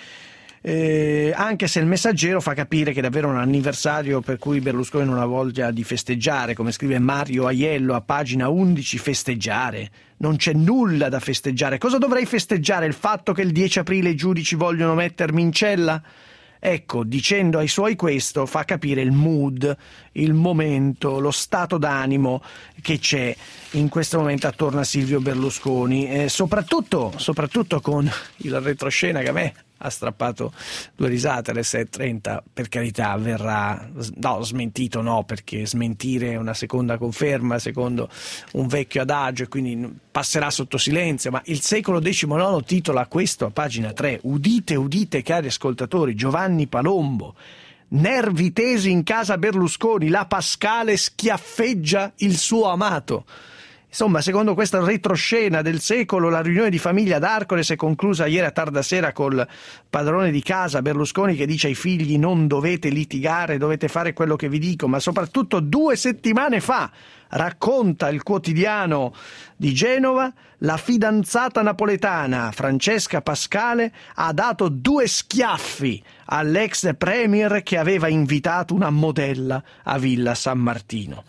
Anche se il Messaggero fa capire che è davvero un anniversario per cui Berlusconi non ha voglia di festeggiare, come scrive Mario Aiello a pagina 11. Festeggiare? Non c'è nulla da festeggiare. Cosa dovrei festeggiare? Il fatto che il 10 aprile i giudici vogliono mettermi in cella? Ecco, dicendo ai suoi questo fa capire il mood, il momento, lo stato d'animo che c'è in questo momento attorno a Silvio Berlusconi, soprattutto con il retroscena che a me ha strappato 2 risate alle 6:30, per carità verrà smentito, perché smentire è una seconda conferma secondo un vecchio adagio e quindi passerà sotto silenzio, ma il secolo XIX titola questo a pagina 3: udite udite cari ascoltatori, Giovanni Palombo, nervi tesi in casa Berlusconi, la Pascale schiaffeggia il suo amato. Insomma, secondo questa retroscena del secolo, la riunione di famiglia ad Arcore si è conclusa ieri a tarda sera col padrone di casa Berlusconi che dice ai figli: non dovete litigare, dovete fare quello che vi dico. Ma soprattutto 2 settimane fa, racconta il quotidiano di Genova, la fidanzata napoletana Francesca Pascale ha dato 2 schiaffi all'ex premier che aveva invitato una modella a Villa San Martino.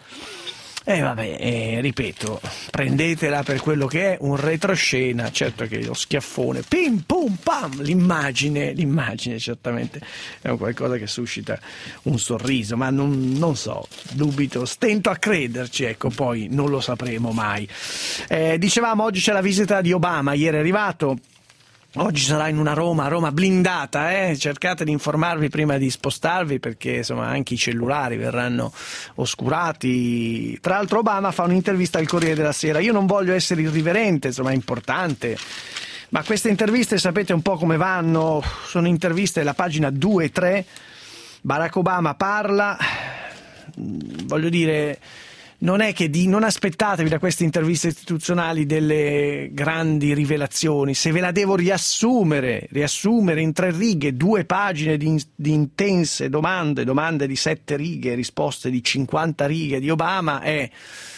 Ripeto, prendetela per quello che è, un retroscena. Certo che lo schiaffone, pim pum pam, l'immagine certamente è qualcosa che suscita un sorriso, ma non so, dubito, stento a crederci, ecco, poi non lo sapremo mai. Dicevamo, oggi c'è la visita di Obama, ieri è arrivato. Oggi sarà in una Roma blindata, cercate di informarvi prima di spostarvi, perché insomma anche i cellulari verranno oscurati. Tra l'altro Obama fa un'intervista al Corriere della Sera. Io non voglio essere irriverente, insomma è importante, ma queste interviste sapete un po' come vanno, sono interviste alla pagina 2 e 3. Barack Obama parla, voglio dire, non è che non aspettatevi da queste interviste istituzionali delle grandi rivelazioni. Se ve la devo riassumere in 3 righe, 2 pagine di intense domande di 7 righe, risposte di 50 righe di Obama, è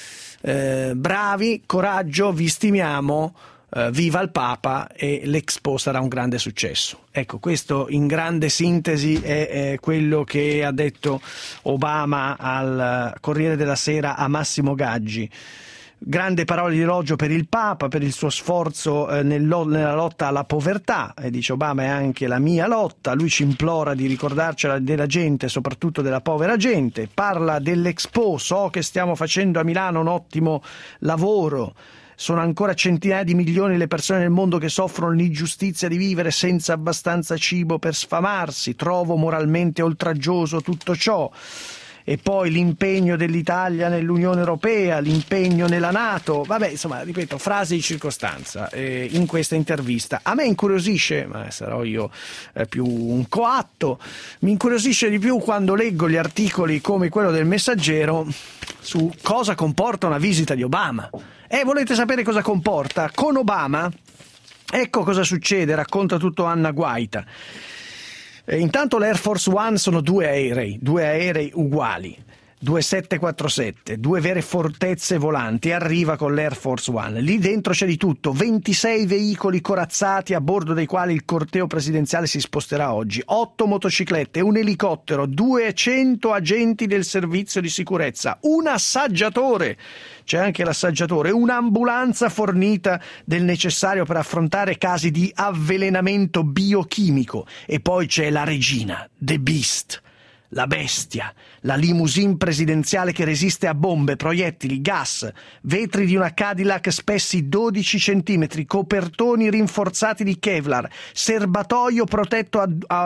bravi, coraggio, vi stimiamo, viva il Papa e l'Expo sarà un grande successo. Ecco, questo in grande sintesi è quello che ha detto Obama al Corriere della Sera a Massimo Gaggi. Grande parole di elogio per il Papa, per il suo sforzo nella lotta alla povertà, e dice Obama è anche la mia lotta. Lui ci implora di ricordarcela della gente, soprattutto della povera gente. Parla dell'Expo, so che stiamo facendo a Milano un ottimo lavoro. Sono ancora centinaia di milioni le persone nel mondo che soffrono l'ingiustizia di vivere senza abbastanza cibo per sfamarsi. Trovo moralmente oltraggioso tutto ciò. E poi l'impegno dell'Italia nell'Unione Europea, l'impegno nella NATO. Vabbè, insomma, ripeto, frasi di circostanza in questa intervista. A me incuriosisce, ma sarò io più un coatto, mi incuriosisce di più quando leggo gli articoli come quello del Messaggero su cosa comporta una visita di Obama. Volete sapere cosa comporta? Con Obama, ecco cosa succede, racconta tutto Anna Guaita. Intanto l'Air Force One sono 2 aerei uguali, 2 747, 2 vere fortezze volanti. Arriva con l'Air Force One, lì dentro c'è di tutto, 26 veicoli corazzati a bordo dei quali il corteo presidenziale si sposterà oggi, 8 motociclette, un elicottero, 200 agenti del servizio di sicurezza, un assaggiatore, c'è anche l'assaggiatore, un'ambulanza fornita del necessario per affrontare casi di avvelenamento biochimico, e poi c'è la regina, The Beast, la bestia, la limousine presidenziale che resiste a bombe, proiettili, gas, vetri di una Cadillac spessi 12 centimetri, copertoni rinforzati di Kevlar, serbatoio protetto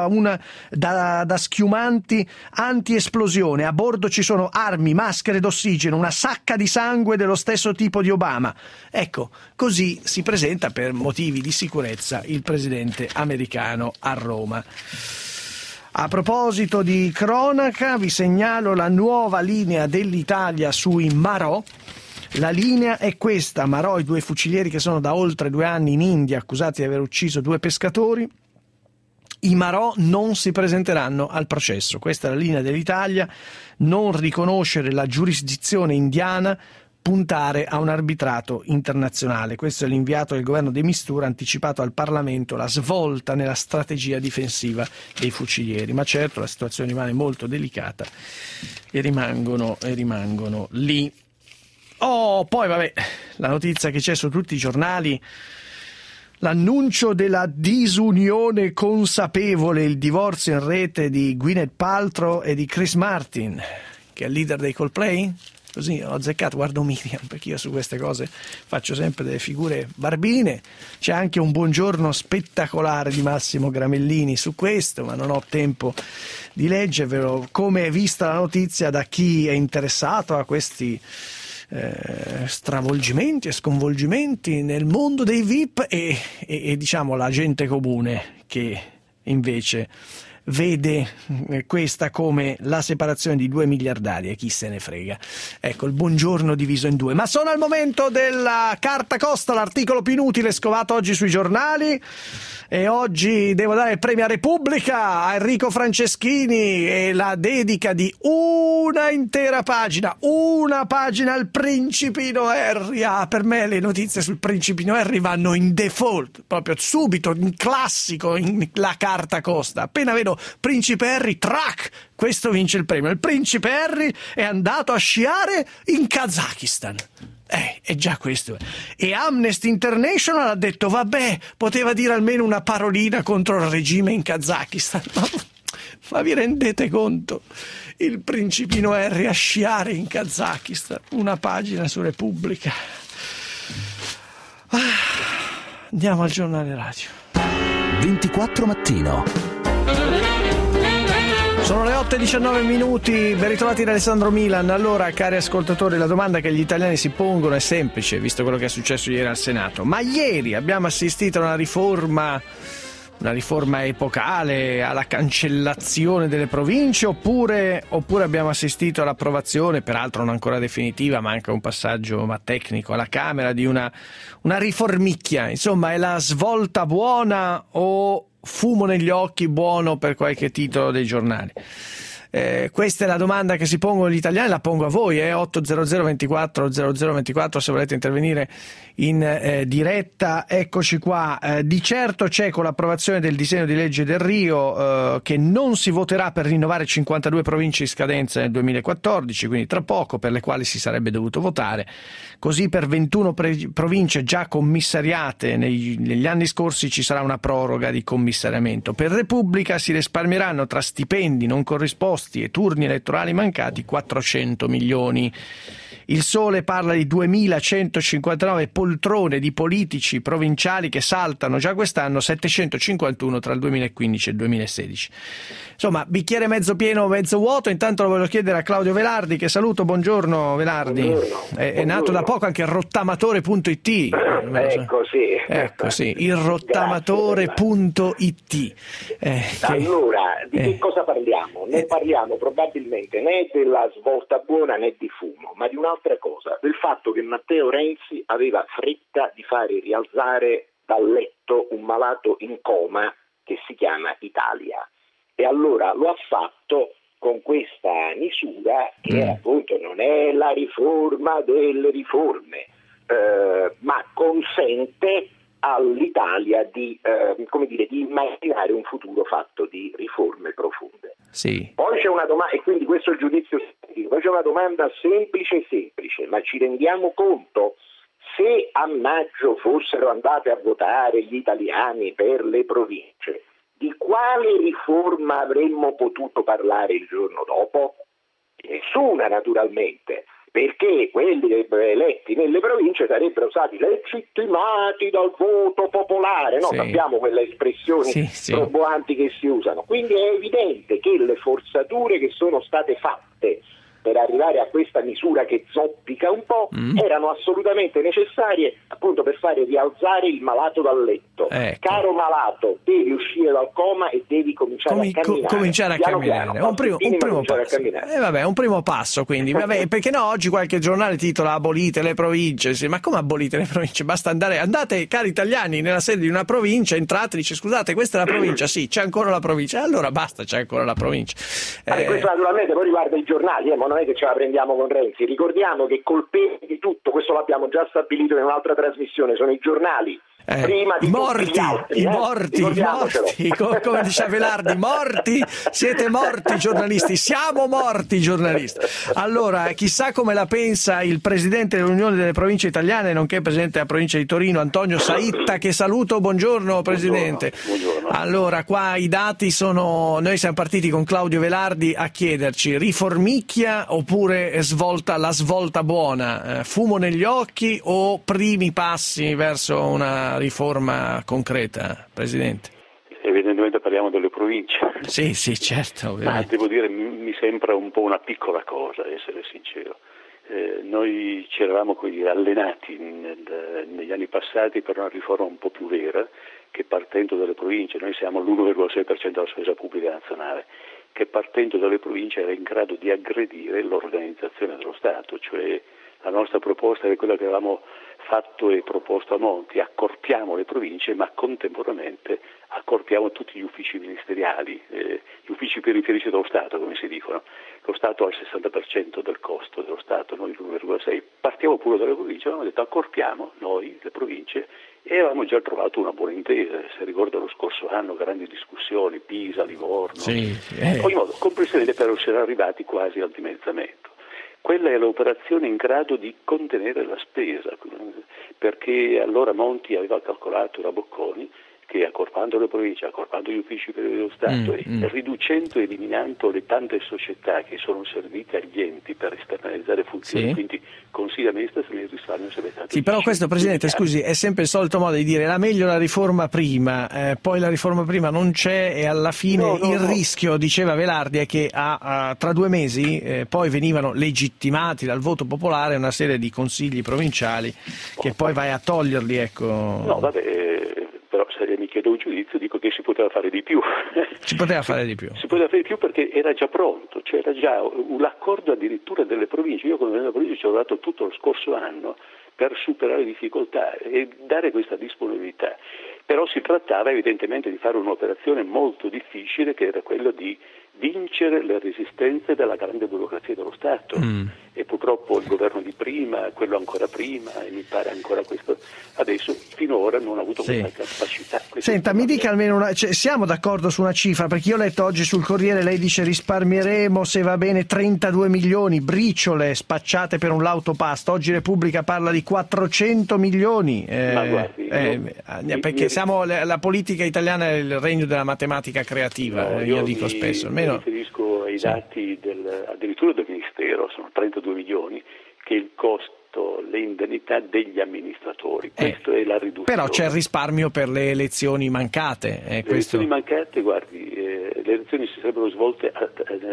da schiumanti anti-esplosione. A bordo ci sono armi, maschere d'ossigeno, una sacca di sangue dello stesso tipo di Obama. Ecco, così si presenta per motivi di sicurezza il presidente americano a Roma. A proposito di cronaca, vi segnalo la nuova linea dell'Italia sui Marò. La linea è questa: Marò, i 2 fucilieri che sono da oltre 2 anni in India accusati di aver ucciso 2 pescatori. I Marò non si presenteranno al processo. Questa è la linea dell'Italia: non riconoscere la giurisdizione indiana, puntare a un arbitrato internazionale. Questo è l'inviato del governo de Mistura, anticipato al Parlamento la svolta nella strategia difensiva dei fucilieri. Ma certo la situazione rimane molto delicata e rimangono lì. Poi vabbè, la notizia che c'è su tutti i giornali, l'annuncio della disunione consapevole, il divorzio in rete di Gwyneth Paltrow e di Chris Martin, che è il leader dei Coldplay. Così ho azzeccato, guardo Miriam, perché io su queste cose faccio sempre delle figure barbine. C'è anche un buongiorno spettacolare di Massimo Gramellini su questo, ma non ho tempo di leggervelo. Come è vista la notizia da chi è interessato a questi stravolgimenti e sconvolgimenti nel mondo dei VIP e diciamo la gente comune che invece vede questa come la separazione di 2 miliardari e chi se ne frega. Ecco, il buongiorno diviso in 2. Ma sono al momento della carta costa, l'articolo più inutile scovato oggi sui giornali, e oggi devo dare il premio a Repubblica a Enrico Franceschini e la dedica di una intera pagina al Principino Harry. Per me le notizie sul Principino Harry vanno in default, proprio subito, in classico, in la carta costa. Appena vedo Principe Harry, track, questo vince il premio. Il Principe Harry è andato a sciare in Kazakistan. È già questo. E Amnesty International ha detto vabbè, poteva dire almeno una parolina contro il regime in Kazakistan. Ma vi rendete conto? Il Principino Harry a sciare in Kazakistan, una pagina su Repubblica. Andiamo al giornale radio. 24 mattino. Sono le 8:19, ben ritrovati da Alessandro Milan. Allora, cari ascoltatori, la domanda che gli italiani si pongono è semplice, visto quello che è successo ieri al Senato. Ma ieri abbiamo assistito a una riforma epocale, alla cancellazione delle province, oppure abbiamo assistito all'approvazione, peraltro non ancora definitiva, manca un passaggio tecnico alla Camera, di una riformicchia? Insomma, è la svolta buona o fumo negli occhi buono per qualche titolo dei giornali? Questa è la domanda che si pongono gli italiani, la pongo a voi, 800 24 0024 se volete intervenire in diretta. Eccoci qua. Di certo c'è, con l'approvazione del disegno di legge Delrio, che non si voterà per rinnovare 52 province in scadenza nel 2014, quindi tra poco, per le quali si sarebbe dovuto votare. Così per 21 province già commissariate negli anni scorsi ci sarà una proroga di commissariamento. Per Repubblica si risparmieranno, tra stipendi non corrisposti e turni elettorali mancati, 400 milioni. Il Sole parla di 2159 poltrone di politici provinciali che saltano già quest'anno, 751 tra il 2015 e il 2016. Insomma, bicchiere mezzo pieno o mezzo vuoto. Intanto lo voglio chiedere a Claudio Velardi, che saluto. Buongiorno Velardi. Buongiorno. È nato da poco anche il rottamatore.it. Ecco sì, il rottamatore.it. Allora, di che cosa parliamo? Non parliamo probabilmente né della svolta buona né di fumo, ma di un'altra cosa, del fatto che Matteo Renzi aveva fretta di fare rialzare dal letto un malato in coma che si chiama Italia. E allora lo ha fatto con questa misura che appunto non è la riforma delle riforme, ma consente all'Italia di immaginare un futuro fatto di riforme profonde. Sì. Poi c'è una domanda, e quindi questo è il giudizio scientifico, poi c'è una domanda semplice, ma ci rendiamo conto, se a maggio fossero andate a votare gli italiani per le province, di quale riforma avremmo potuto parlare il giorno dopo? Nessuna, naturalmente, perché quelli eletti nelle province sarebbero stati legittimati dal voto popolare, no? Sappiamo quelle espressioni roboanti che si usano. Quindi è evidente che le forzature che sono state fatte per arrivare a questa misura che zoppica un po' erano assolutamente necessarie, appunto, per fare rialzare il malato dal letto. Caro malato, devi uscire dal coma e devi cominciare a camminare. Un primo passo. Un primo passo, quindi. Perché no, oggi qualche giornale titola abolite le province. Ma come abolite le province? Basta andate, cari italiani, nella sede di una provincia, entrate e dice scusate, questa è la provincia, sì, c'è ancora la provincia. Allora basta, c'è ancora la provincia. Questo naturalmente poi riguarda i giornali, ma non è che ce la prendiamo con Renzi. Ricordiamo che colpevoli di tutto, questo l'abbiamo già stabilito in un'altra trasmissione, sono i giornali. Prima di i morti, come diceva Velardi, siete morti giornalisti, siamo morti giornalisti. Allora, chissà come la pensa il presidente dell'Unione delle Province Italiane, nonché presidente della provincia di Torino, Antonio Saitta, che saluto. Buongiorno presidente. Buongiorno. Allora, qua i dati sono, noi siamo partiti con Claudio Velardi a chiederci riformicchia oppure la svolta buona, fumo negli occhi o primi passi verso una riforma concreta, Presidente? Evidentemente parliamo delle province. Sì, certo. Ovviamente. Ma devo dire, mi sembra un po' una piccola cosa, essere sincero. Noi ci eravamo allenati negli anni passati per una riforma un po' più vera che partendo dalle province, noi siamo all'1,6% della spesa pubblica nazionale, che partendo dalle province era in grado di aggredire l'organizzazione dello Stato, cioè la nostra proposta è quella che avevamo fatto e proposto a Monti: accorpiamo le province ma contemporaneamente accorpiamo tutti gli uffici ministeriali, gli uffici periferici dello Stato, come si dicono. Lo Stato ha il 60% del costo dello Stato, noi l'1,6%. Partiamo pure dalle province, avevamo detto accorpiamo noi le province e avevamo già trovato una buona intesa. Se ricordo lo scorso anno grandi discussioni, Pisa, Livorno, in ogni modo complessivamente però si era arrivati quasi al dimezzamento. Quella è l'operazione in grado di contenere la spesa, perché allora Monti aveva calcolato, era Bocconi, che accorpando le province, accorpando gli uffici dello Stato e riducendo e eliminando le tante società che sono servite agli enti per esternalizzare funzioni, quindi consigli di amministrazione, il risparmio sarebbe stato... Sì, però questo, Presidente, scusi, è sempre il solito modo di dire era meglio la riforma prima, poi la riforma prima non c'è e alla fine il rischio, diceva Velardi, è che tra 2 mesi poi venivano legittimati dal voto popolare una serie di consigli provinciali che poi vai a toglierli, ecco... No, vabbè... Però se mi chiedo un giudizio dico che si poteva fare di più. Si poteva fare di più. Si poteva fare di più perché era già pronto, cioè era già l'accordo addirittura delle province. Io come provincia ci ho lavorato tutto lo scorso anno per superare le difficoltà e dare questa disponibilità. Però si trattava evidentemente di fare un'operazione molto difficile, che era quella di vincere le resistenze della grande burocrazia dello Stato. E purtroppo il governo di prima, quello ancora prima, e mi pare ancora questo adesso, finora non ha avuto questa capacità. Senta, mi dica almeno siamo d'accordo su una cifra, perché io ho letto oggi sul Corriere, lei dice risparmieremo, se va bene, 32 milioni, briciole spacciate per un lautopasto. Oggi Repubblica parla di 400 milioni. Ma guardi, perché la politica italiana è il regno della matematica creativa, io dico spesso. Mi riferisco ai dati addirittura del Ministero, sono 32 milioni, che è il costo, le indennità degli amministratori. Questo è la riduzione. Però c'è il risparmio per le elezioni mancate. Le elezioni mancate, guardi, le elezioni si sarebbero svolte a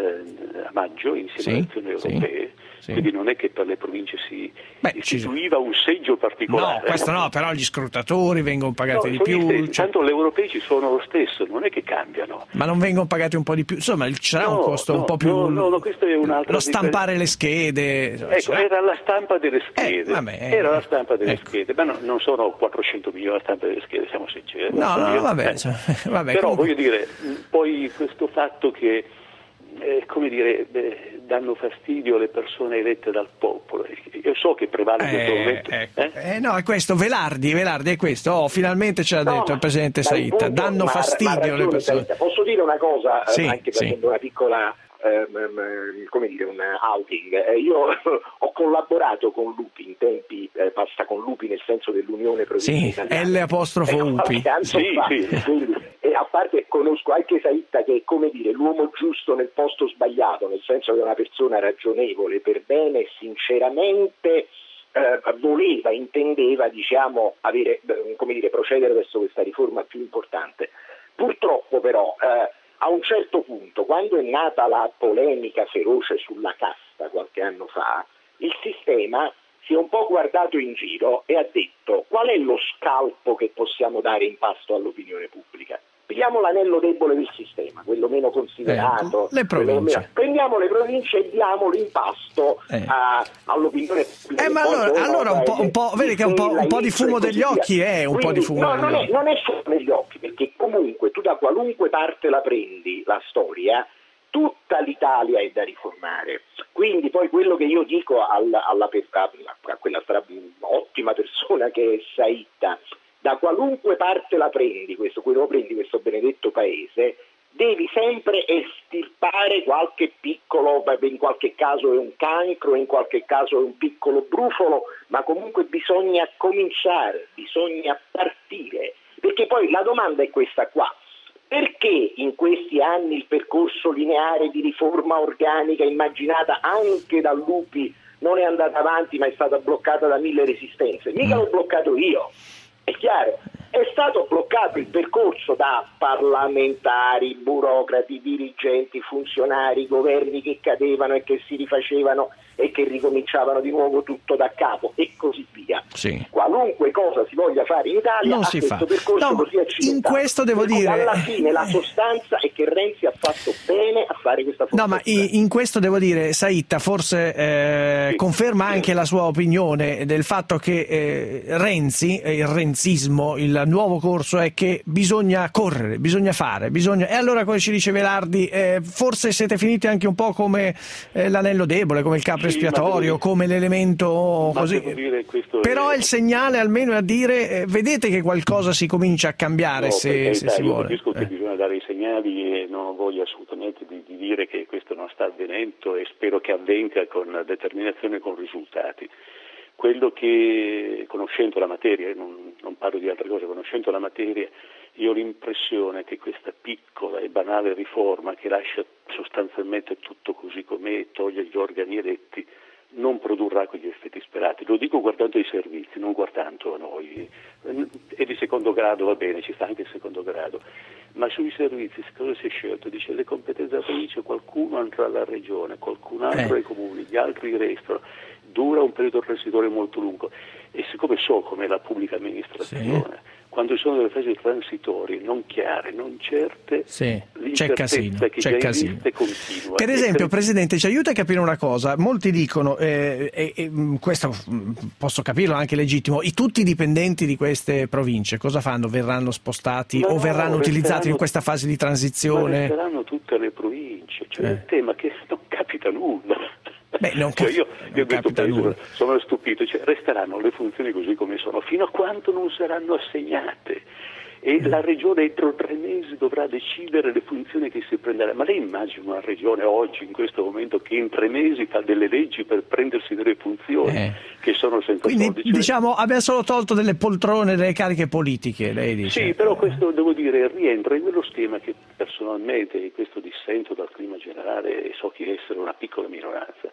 maggio insieme alle elezioni europee. Quindi non è che per le province si istituiva un seggio particolare. No, questo no, però gli scrutatori vengono pagati di più. Tanto le europee ci sono lo stesso, non è che cambiano. Ma non vengono pagati un po' di più? Insomma, c'era un costo un po' più... No, questo è un'altra... Lo stampare le schede... Ecco, era la stampa delle schede. Era la stampa delle schede. Ma non sono 400 milioni la stampa delle schede, siamo sinceri. No, vabbè. Però comunque... voglio dire, poi questo fatto che... come dire, danno fastidio alle persone elette dal popolo. Io so che prevale questo momento. No, è questo, Velardi è questo. Finalmente ce l'ha detto il Presidente Saitta. Danno fastidio alle persone. Posso dire una cosa, anche facendo una piccola come dire, un outing. Io ho collaborato con Lupi in tempi, passa con Lupi nel senso dell'Unione Provincia Italiana. L''UPI. Quindi, e a parte conosco anche Saitta, che è, come dire, l'uomo giusto nel posto sbagliato, nel senso che è una persona ragionevole, per bene e sinceramente intendeva, diciamo, avere, come dire, procedere verso questa riforma più importante. Purtroppo però a un certo punto, quando è nata la polemica feroce sulla casta qualche anno fa, il sistema si è un po' guardato in giro e ha detto: qual è lo scalpo che possiamo dare in pasto all'opinione pubblica? Prendiamo l'anello debole del sistema, quello meno considerato. Le province. Prendiamo le province e diamolo in pasto all'opinione pubblica. Ma allora un po' vedi che un po' di fumo degli occhi è un po' di fumo negli occhi. Non è solo negli occhi, perché comunque tu da qualunque parte la prendi, la storia, tutta l'Italia è da riformare. Quindi poi quello che io dico a quella ottima persona che è Saitta, da qualunque parte la prendi, questo benedetto paese, devi sempre estirpare qualche piccolo, in qualche caso è un cancro, in qualche caso è un piccolo brufolo, ma comunque bisogna cominciare, bisogna partire, perché poi la domanda è questa qua: perché in questi anni il percorso lineare di riforma organica immaginata anche da Lupi non è andata avanti, ma è stata bloccata da 1000 resistenze? Mica l'ho bloccato io. È chiaro, è stato bloccato il percorso da parlamentari, burocrati, dirigenti, funzionari, governi che cadevano e che si rifacevano e che ricominciavano di nuovo tutto da capo e così via. Sì. Qualunque cosa si voglia fare in Italia non ha si questo fa. percorso così accidentato. In questo devo dire, alla fine la sostanza è che Renzi ha fatto bene a fare questa forza. No, ma in questo devo dire, Saitta forse conferma anche la sua opinione del fatto che Renzi, il renzismo, il nuovo corso è che bisogna correre, bisogna fare, e allora, come ci dice Velardi, forse siete finiti anche un po' come l'anello debole, come il capro espiatorio, come l'elemento così. Però è il segnale almeno a dire vedete che qualcosa si comincia a cambiare, se si vuole. Io capisco che bisogna dare i segnali e non voglio assolutamente di dire che questo non sta avvenendo e spero che avvenga con determinazione e con risultati. Quello che, conoscendo la materia, non parlo di altre cose, conoscendo la materia, io ho l'impressione che questa piccola e banale riforma che lascia sostanzialmente tutto così com'è, toglie gli organi eletti, non produrrà quegli effetti sperati. Lo dico guardando i servizi, non guardando a noi. È di secondo grado, va bene, ci sta anche il secondo grado, ma sui servizi cosa si è scelto? Dice le competenze della provincia, qualcuno andrà alla regione, qualcun altro ai comuni, gli altri restano. Dura un periodo transitorio molto lungo e siccome so com'è la pubblica amministrazione, quando ci sono delle fasi transitorie non chiare, non certe, c'è casino, che già esiste continua. Per esempio, Presidente, ci aiuta a capire una cosa. Molti dicono, questo posso capirlo, anche legittimo, tutti i dipendenti di queste province cosa fanno? Verranno spostati o verranno utilizzati in questa fase di transizione? Resteranno tutte le province, cioè il tema che non capita nulla. Non io in questo paese sono stupito, resteranno le funzioni così come sono fino a quando non saranno assegnate e la regione entro 3 mesi dovrà decidere le funzioni che si prenderà. Ma lei immagina una regione oggi, in questo momento, che in 3 mesi fa delle leggi per prendersi delle funzioni che sono senza soldi? Quindi diciamo abbiamo solo tolto delle poltrone, delle cariche politiche, lei dice. Sì, però questo devo dire rientra in quello schema che personalmente, in questo dissento dal clima generale, so che essere una piccola minoranza.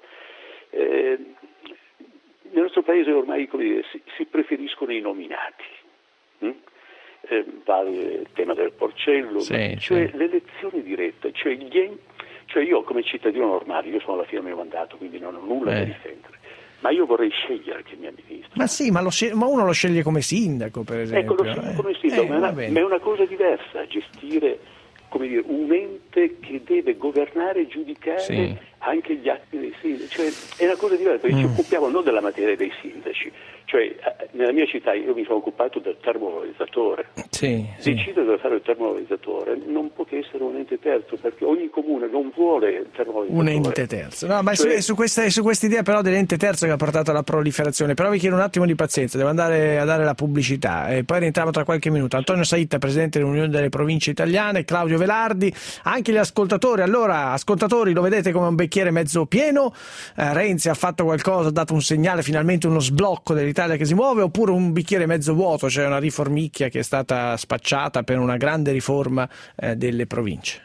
Nel nostro paese ormai, come dire, si preferiscono i nominati. Vale il tema del Porcello, le elezioni dirette, cioè io come cittadino normale, io sono alla fine del mio mandato, quindi non ho nulla da difendere, ma io vorrei scegliere che mi amministri. Ma sì, ma uno lo sceglie come sindaco, per esempio. Ecco, lo sceglie come sindaco, ma è una cosa diversa gestire, come dire, un ente che deve governare e giudicare anche gli atti dei sindaci, cioè è una cosa diversa, perché ci occupiamo non della materia dei sindaci, cioè nella mia città io mi sono occupato del termovalorizzatore, decidere di fare il termovalorizzatore non può che essere un ente terzo, perché ogni comune non vuole il termovalorizzatore. Un ente terzo, no, ma su questa idea però dell'ente terzo che ha portato alla proliferazione, però vi chiedo un attimo di pazienza, devo andare a dare la pubblicità e poi rientriamo tra qualche minuto. Antonio Saitta, presidente dell'Unione delle Province Italiane, Claudio Velardi, anche gli ascoltatori. Allora, ascoltatori, lo vedete come un bicchiere mezzo pieno? Renzi ha fatto qualcosa, ha dato un segnale, finalmente uno sblocco dell'Italia che si muove, oppure un bicchiere mezzo vuoto, cioè una riformicchia che è stata spacciata per una grande riforma delle province?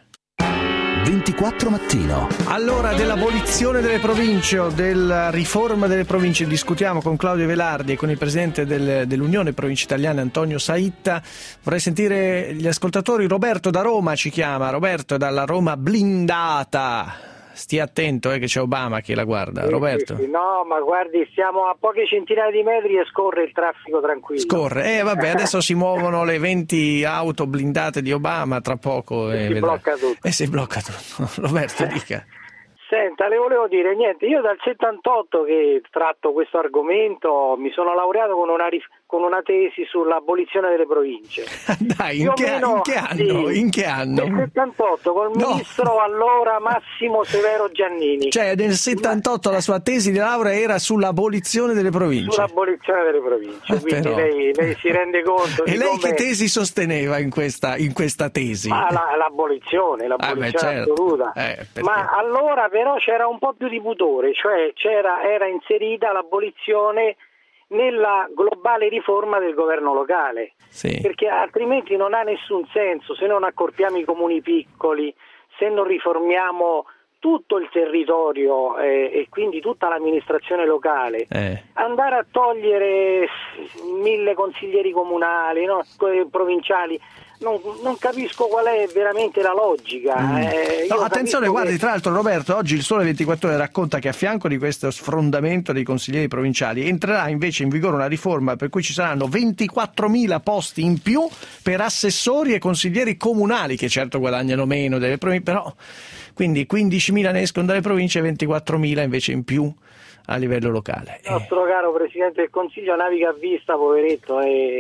24 mattino. Allora, dell'abolizione delle province o della riforma delle province discutiamo con Claudio Velardi e con il presidente dell'Unione Province Italiane Antonio Saitta. Vorrei sentire gli ascoltatori. Roberto da Roma ci chiama. Roberto è dalla Roma blindata. Stia attento che c'è Obama che la guarda. Roberto. No, ma guardi, siamo a poche centinaia di metri e scorre il traffico tranquillo. Scorre, vabbè, adesso si muovono le 20 auto blindate di Obama, tra poco si blocca tutto. Si blocca tutto. Roberto, dica. Senta, le volevo dire, niente, io dal 78 che tratto questo argomento, mi sono laureato con una tesi sull'abolizione delle province. Dai, in che anno? Nel 78 col ministro allora Massimo Severo Giannini. Cioè nel 78 la sua tesi di laurea era sull'abolizione delle province. Sull'abolizione delle province, quindi lei si rende conto. E lei che tesi sosteneva in questa tesi? Ma l'abolizione assoluta. Ma allora però c'era un po' più di pudore, cioè era inserita l'abolizione nella globale riforma del governo locale, perché altrimenti non ha nessun senso se non accorpiamo i comuni piccoli, se non riformiamo tutto il territorio e quindi tutta l'amministrazione locale, andare a togliere 1000 consiglieri comunali, no? Provinciali, non capisco qual è veramente la logica. No, attenzione, guardi, tra l'altro Roberto, oggi il Sole 24 Ore racconta che a fianco di questo sfrondamento dei consiglieri provinciali entrerà invece in vigore una riforma per cui ci saranno 24.000 posti in più per assessori e consiglieri comunali, che certo guadagnano meno delle province, però quindi 15.000 ne escono dalle province e 24.000 invece in più a livello locale. Il nostro caro Presidente del Consiglio naviga a vista, poveretto,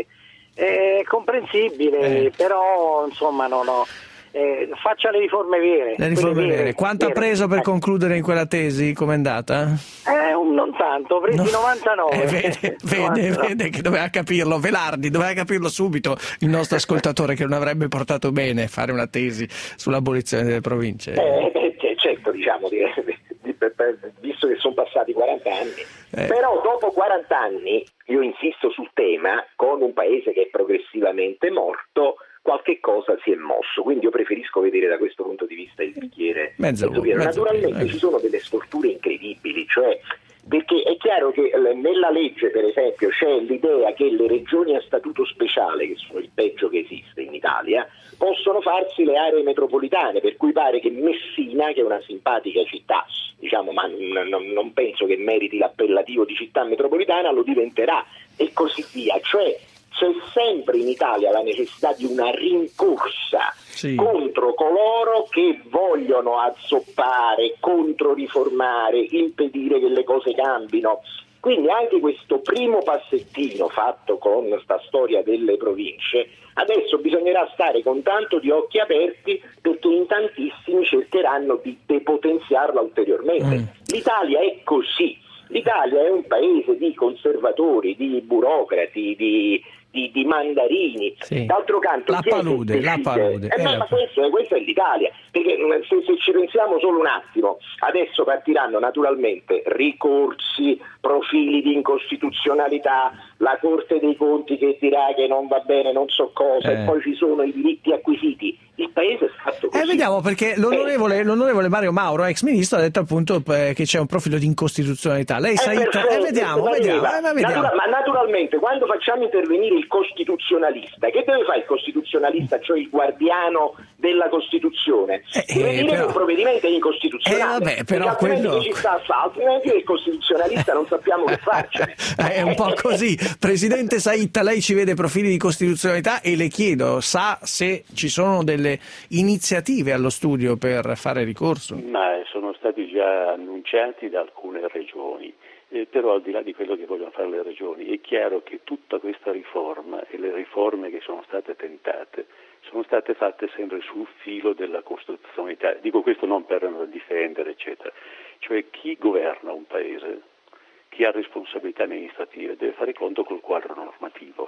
è comprensibile, però insomma faccia le riforme vere. Le riforme vere. Quanto ha preso per concludere in quella tesi? Com'è andata? Non tanto, ho preso 99. Vede che doveva capirlo, Velardi, doveva capirlo subito il nostro ascoltatore, che non avrebbe portato bene fare una tesi sull'abolizione delle province. Certo, diciamo, visto che sono passati 40 anni, però dopo 40 anni, io insisto sul tema, con un paese che è progressivamente morto, qualche cosa si è mosso, quindi io preferisco vedere da questo punto di vista il bicchiere mezzo pieno. Naturalmente ci sono delle storture incredibili, cioè perché è chiaro che nella legge, per esempio, c'è l'idea che le regioni a statuto speciale, che sono il peggio che esiste in Italia, possono farsi le aree metropolitane, per cui pare che Messina, che è una simpatica città, diciamo, ma non penso che meriti l'appellativo di città metropolitana, lo diventerà, e così via. Cioè c'è sempre in Italia la necessità di una rincorsa contro coloro che vogliono azzoppare, controriformare, impedire che le cose cambino. Quindi anche questo primo passettino fatto con sta storia delle province, adesso bisognerà stare con tanto di occhi aperti, perché in tantissimi cercheranno di depotenziarla ulteriormente. L'Italia è così. L'Italia è un paese di conservatori, di burocrati, di mandarini. D'altro canto, la palude. Ma questo è l'Italia, perché se ci pensiamo solo un attimo, adesso partiranno naturalmente ricorsi, profili di incostituzionalità, la Corte dei Conti che dirà che non va bene non so cosa, e poi ci sono i diritti acquisiti. Il paese è fatto così. Vediamo, perché l'onorevole Mario Mauro, ex ministro, ha detto appunto che c'è un profilo di incostituzionalità. Lei sa vediamo. Ma naturalmente quando facciamo intervenire il costituzionalista, che deve fare il costituzionalista, cioè il guardiano della Costituzione? Deve dire che il provvedimento è incostituzionale, però altrimenti ci sta altrimenti il costituzionalista non sappiamo che farcene. È un po' così. Presidente Saitta, lei ci vede profili di costituzionalità, e le chiedo, sa se ci sono delle iniziative allo studio per fare ricorso? Ma sono stati già annunciati da alcune regioni. Però al di là di quello che vogliono fare le regioni, è chiaro che tutta questa riforma e le riforme che sono state tentate sono state fatte sempre sul filo della costituzionalità. Dico questo non per difendere, eccetera. Cioè chi governa un paese, chi ha responsabilità amministrative, deve fare conto col quadro normativo.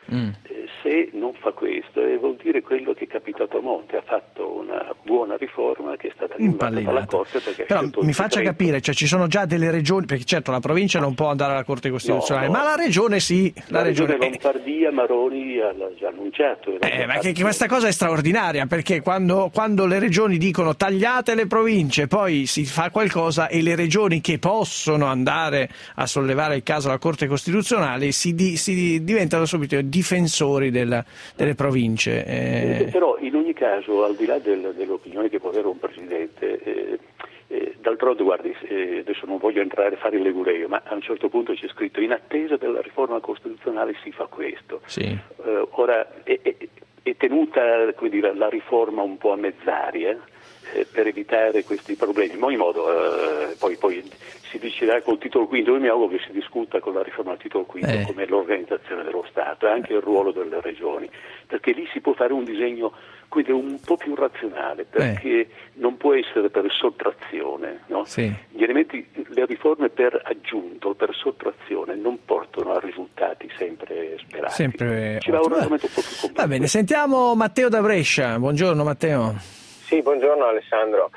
Se non fa questo, vuol dire quello che è capitato a Monti: ha fatto una buona riforma che è stata rinviata dalla Corte. Però mi faccia capire, cioè ci sono già delle regioni, perché certo la provincia non può andare alla Corte Costituzionale, ma la regione sì. La regione Lombardia, Maroni ha già annunciato. Ma che questa cosa è straordinaria, perché quando le regioni dicono tagliate le province, poi si fa qualcosa e le regioni che possono andare a sollevare il caso alla Corte Costituzionale si diventano subito difensori delle province. Però in ogni caso, al di là dell'opinione che può avere un presidente, d'altronde, guardi, adesso non voglio entrare a fare il legureo, ma a un certo punto c'è scritto: in attesa della riforma costituzionale si fa questo. Ora è tenuta, come dire, la riforma un po' a mezz'aria per evitare questi problemi. In ogni modo poi si deciderà col titolo quinto. Io mi auguro che si discuta con la riforma al titolo quinto come l'organizzazione dello Stato e anche il ruolo delle regioni, perché lì si può fare un disegno un po' più razionale, perché non può essere per sottrazione, no? Gli elementi, le riforme per aggiunto, per sottrazione, non portano a risultati sempre sperati. Ci va un ragionamento un po' più complesso. Va bene, sentiamo Matteo da Brescia. Buongiorno Matteo. Sì, buongiorno Alessandro.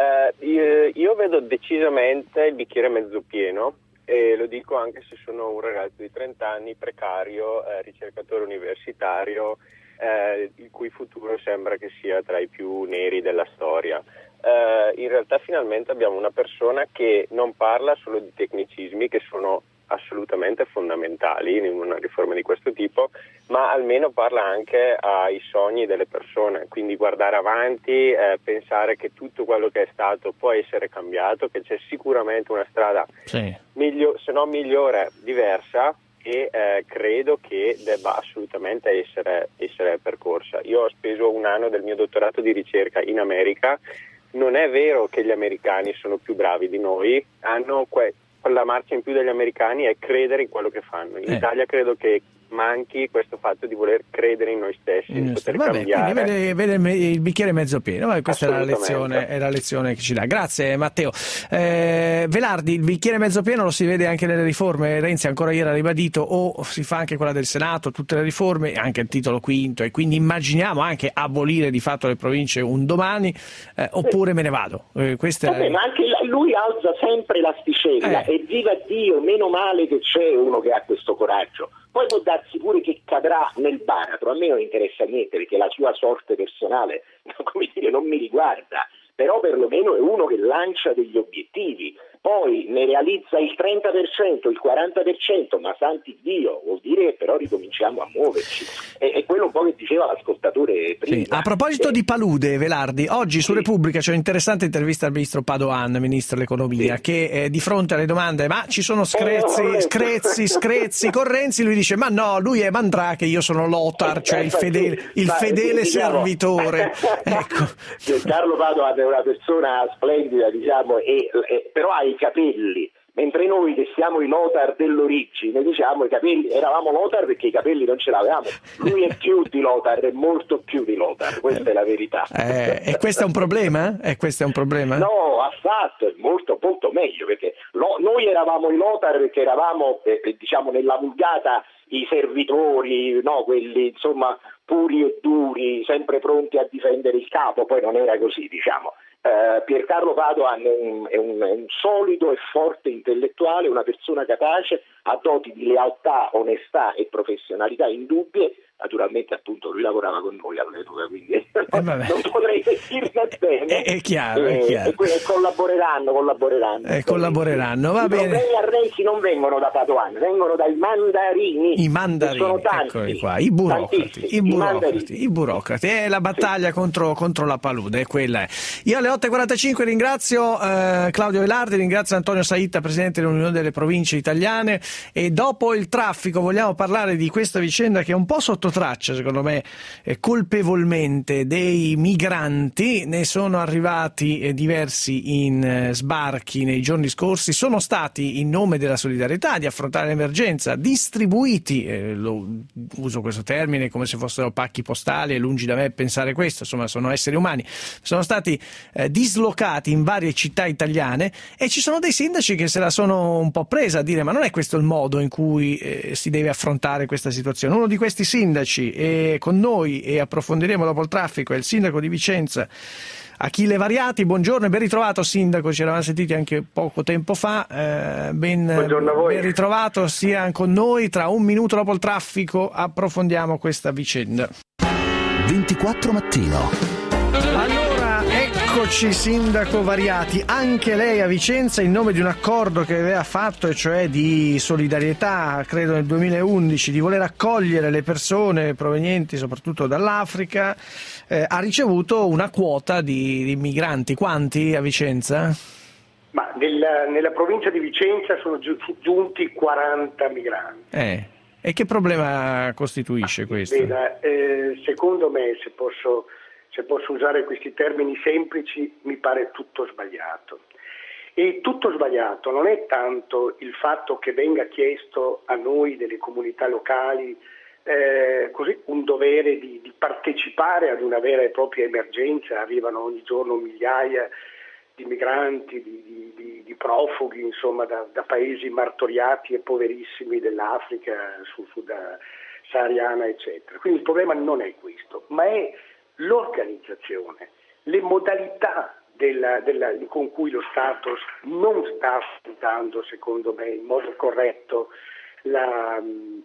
Io vedo decisamente il bicchiere mezzo pieno, e lo dico anche se sono un ragazzo di 30 anni, precario, ricercatore universitario, il cui futuro sembra che sia tra i più neri della storia. In realtà finalmente abbiamo una persona che non parla solo di tecnicismi, che sono assolutamente fondamentali in una riforma di questo tipo, ma almeno parla anche ai sogni delle persone, quindi guardare avanti, pensare che tutto quello che è stato può essere cambiato, che c'è sicuramente una strada se non migliore, diversa, e credo che debba assolutamente essere percorsa. Io ho speso un anno del mio dottorato di ricerca in America. Non è vero che gli americani sono più bravi di noi, hanno la marcia in più degli americani è credere in quello che fanno. In Italia credo che manchi questo fatto di voler credere in noi stessi, di poter cambiare. Quindi vede il bicchiere mezzo pieno. Questa è la lezione che ci dà. Grazie Matteo. Velardi, il bicchiere mezzo pieno lo si vede anche nelle riforme. Renzi ancora ieri ha ribadito, o si fa anche quella del Senato, tutte le riforme, anche il titolo quinto, e quindi immaginiamo anche abolire di fatto le province un domani, oppure me ne vado. Ma anche lui alza sempre l'asticella, e viva Dio, meno male che c'è uno che ha questo coraggio. Poi può darsi pure che cadrà nel baratro, a me non interessa niente, perché la sua sorte personale, come dire, non mi riguarda, però perlomeno è uno che lancia degli obiettivi, poi ne realizza il 30%, il 40%, ma santi Dio, vuol dire che però ricominciamo a muoverci. È quello un po' che diceva l'ascoltatore prima. Sì. A proposito di palude, Velardi, oggi su Repubblica c'è un'interessante intervista al ministro Padoan, ministro dell'economia, che di fronte alle domande, ma ci sono screzi con Renzi, lui dice, ma no, lui è Mandrake, io sono Lothar, cioè il fedele servitore. Ecco. Carlo Padoan è una persona splendida, diciamo, però ha i capelli, mentre noi che siamo i Lothar dell'origine diciamo i capelli, eravamo Lothar perché i capelli non ce l'avevamo, lui è più di Lothar, è molto più di Lothar, questa è la verità. E questo è un problema? No, affatto, è molto meglio, perché noi eravamo i Lothar perché eravamo diciamo nella vulgata i servitori, no, quelli insomma puri e duri, sempre pronti a difendere il capo, poi non era così, diciamo. Piercarlo Padoan è un solido e forte intellettuale, una persona capace, ha doti di lealtà, onestà e professionalità indubbie. Naturalmente, appunto, lui lavorava con noi all'epoca, quindi non potrei dirne bene. È chiaro. E collaboreranno. Va bene. I problemi a Renzi non vengono da Padoan, vengono dai mandarini. I mandarini, sono tanti, eccoli qua, i burocrati. È la battaglia contro la palude, è quella. Io alle 8.45 ringrazio Claudio Velardi, ringrazio Antonio Saitta, presidente dell'Unione delle Province Italiane, e dopo il traffico vogliamo parlare di questa vicenda che è un po' sotto traccia, secondo me, colpevolmente, dei migranti. Ne sono arrivati diversi in sbarchi nei giorni scorsi, sono stati, in nome della solidarietà, di affrontare l'emergenza, distribuiti, uso questo termine come se fossero pacchi postali, è lungi da me pensare questo, insomma sono esseri umani, sono stati dislocati in varie città italiane, e ci sono dei sindaci che se la sono un po' presa a dire, ma non è questo il modo in cui si deve affrontare questa situazione. Uno di questi sindaci è con noi e approfondiremo dopo il traffico, è il sindaco di Vicenza, Achille Variati. Buongiorno e ben ritrovato sindaco, ci eravamo sentiti anche poco tempo fa, buongiorno a voi. Ben ritrovato, sia con noi. Tra un minuto dopo il traffico approfondiamo questa vicenda. 24 mattino. Eccoci sindaco Variati, anche lei a Vicenza in nome di un accordo che aveva fatto, e cioè di solidarietà, credo nel 2011, di voler accogliere le persone provenienti soprattutto dall'Africa, ha ricevuto una quota di migranti. Quanti a Vicenza? Ma nella provincia di Vicenza sono giunti 40 migranti. E che problema costituisce questo? Secondo me, se posso usare questi termini semplici, mi pare tutto sbagliato. E tutto sbagliato non è tanto il fatto che venga chiesto a noi delle comunità locali così un dovere di partecipare ad una vera e propria emergenza. Arrivano ogni giorno migliaia di migranti, di profughi, insomma, da paesi martoriati e poverissimi dell'Africa, sahariana, eccetera. Quindi il problema non è questo, ma è l'organizzazione, le modalità con cui lo Stato non sta affrontando, secondo me, in modo corretto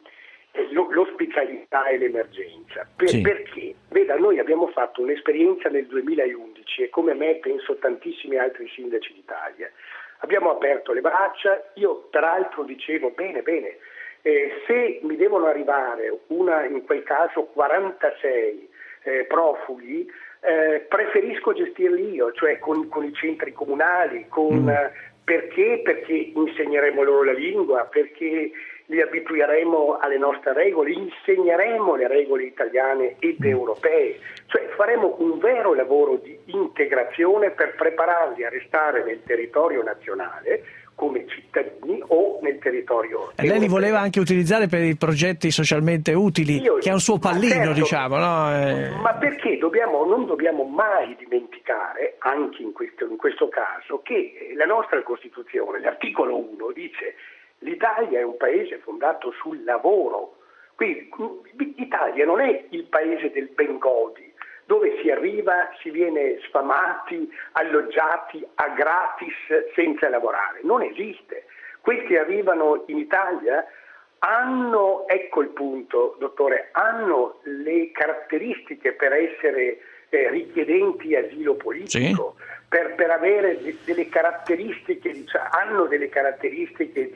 l'ospitalità e l'emergenza. Sì. Perché? Veda, noi abbiamo fatto un'esperienza nel 2011 e come me penso tantissimi altri sindaci d'Italia. Abbiamo aperto le braccia, io peraltro dicevo bene, se mi devono arrivare in quel caso 46 profughi, preferisco gestirli io, cioè con i centri comunali, perché? Perché insegneremo loro la lingua, perché li abitueremo alle nostre regole, insegneremo le regole italiane ed europee, cioè faremo un vero lavoro di integrazione per prepararli a restare nel territorio nazionale come cittadini o nel territorio europeo. Lei li voleva anche utilizzare per i progetti socialmente utili, che è un suo pallino, certo, diciamo, no? Ma perché non dobbiamo mai dimenticare, anche in questo caso, che la nostra Costituzione, l'articolo 1, dice l'Italia è un paese fondato sul lavoro. Quindi l'Italia non è il paese del Bengodi, dove si arriva, si viene sfamati, alloggiati a gratis senza lavorare. Non esiste. Questi arrivano in Italia, hanno, ecco il punto, dottore, hanno le caratteristiche per essere richiedenti asilo politico, sì, per avere delle caratteristiche, hanno delle caratteristiche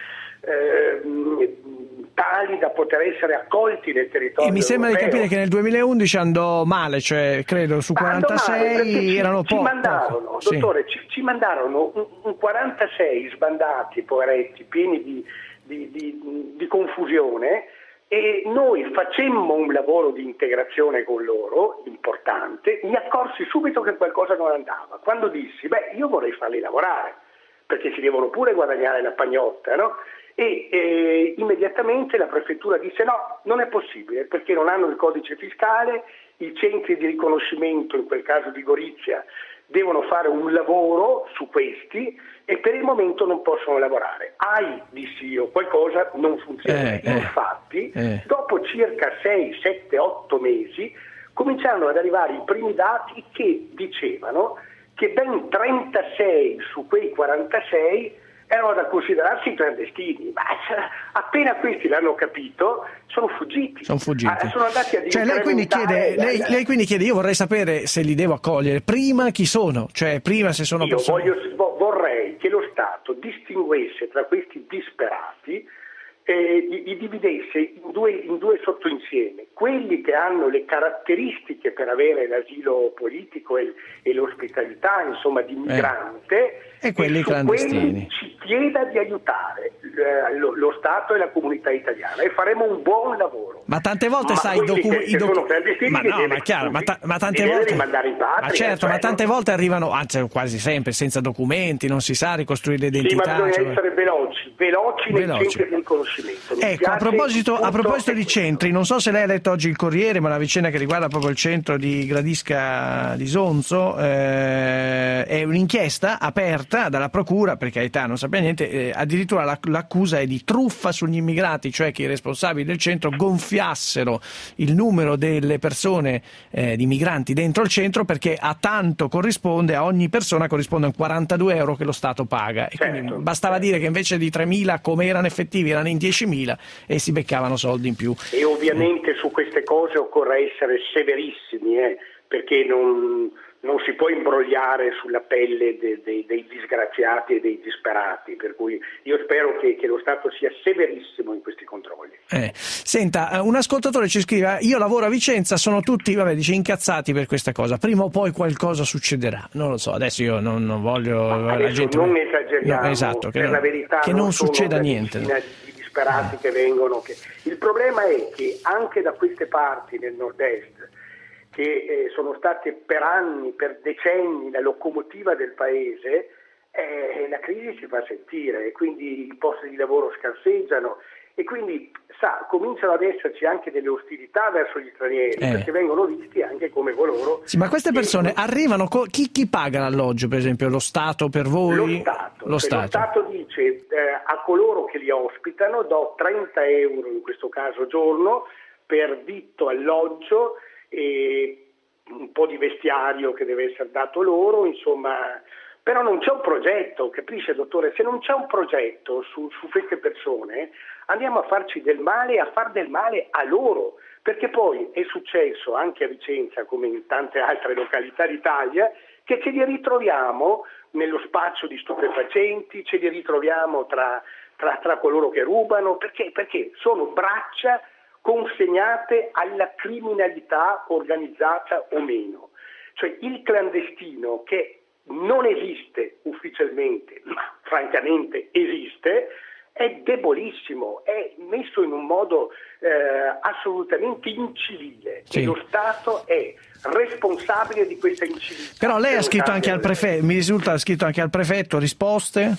tali da poter essere accolti nel territorio e mi sembra europeo. Di capire che nel 2011 andò male, cioè credo su 46 erano pochi. Dottore, ci mandarono un 46 sbandati, poveretti, pieni di confusione, e noi facemmo un lavoro di integrazione con loro importante. Mi accorsi subito che qualcosa non andava quando dissi io vorrei farli lavorare, perché si devono pure guadagnare la pagnotta, no? E immediatamente la prefettura disse no, non è possibile, perché non hanno il codice fiscale, i centri di riconoscimento, in quel caso di Gorizia, devono fare un lavoro su questi e per il momento non possono lavorare. Dissi io, qualcosa non funziona. Infatti, dopo circa 6, 7, 8 mesi cominciarono ad arrivare i primi dati che dicevano che ben 36 su quei 46 erano da considerarsi clandestini, ma appena questi l'hanno capito sono fuggiti. Sono andati a cioè lei quindi chiede, io vorrei sapere se li devo accogliere, prima chi sono, cioè prima se sono persone. Vorrei che lo Stato distinguesse tra questi disperati, li dividesse in due sottoinsiemi, quelli che hanno le caratteristiche per avere l'asilo politico e l'ospitalità, insomma, di migrante, e quelli clandestini. Quelli ci chieda di aiutare lo Stato e la comunità italiana e faremo un buon lavoro. Ma tante volte sai i documenti sono clandestini, ma è chiaro, ma tante volte rimandare in patria, ma certo, ma tante volte arrivano, anzi quasi sempre senza documenti, non si sa ricostruire l'identità. Sì, ma bisogna essere veloci nei centri di riconoscimento. Ecco, a proposito di centri, non so se lei ha letto oggi il Corriere, ma la vicenda che riguarda proprio il centro di Gradisca di Sonzo è un'inchiesta aperta dalla procura, per carità non sapeva niente, addirittura l'accusa è di truffa sugli immigrati, cioè che i responsabili del centro gonfiassero il numero delle persone, di migranti dentro il centro, perché a tanto corrisponde, a ogni persona corrispondono 42 euro che lo Stato paga, e quindi bastava dire che invece di 3.000 come erano effettivi erano in 10.000 e si beccavano soldi in più. E ovviamente su queste cose occorre essere severissimi, perché non si può imbrogliare sulla pelle dei disgraziati e dei disperati, per cui io spero che lo Stato sia severissimo in questi controlli. Senta, un ascoltatore ci scrive: io lavoro a Vicenza, sono tutti, dice, incazzati per questa cosa, prima o poi qualcosa succederà, non lo so, adesso io non voglio la gente, non esageriamo, esatto, per la verità che non succeda niente, i disperati che vengono, il problema è che anche da queste parti nel nord-est, che sono state per anni, per decenni la locomotiva del paese, la crisi si fa sentire e quindi i posti di lavoro scarseggiano e quindi cominciano ad esserci anche delle ostilità verso gli stranieri, perché vengono visti anche come coloro. Sì, ma queste persone arrivano, chi paga l'alloggio, per esempio? Lo Stato per voi? Lo Stato dice a coloro che li ospitano do 30 euro in questo caso giorno per vitto, alloggio e un po' di vestiario che deve essere dato loro, insomma Però non c'è un progetto, capisce dottore? Se non c'è un progetto su queste persone, andiamo a farci del male e a far del male a loro, perché poi è successo anche a Vicenza, come in tante altre località d'Italia, che ce li ritroviamo nello spaccio di stupefacenti, ce li ritroviamo tra coloro che rubano, perché sono braccia consegnate alla criminalità organizzata o meno. Cioè il clandestino, che non esiste ufficialmente, ma francamente esiste, è debolissimo, è messo in un modo assolutamente incivile. Sì. E lo Stato è responsabile di questa inciviltà. Però lei ha scritto anche al prefetto, mi risulta ha scritto anche al prefetto risposte?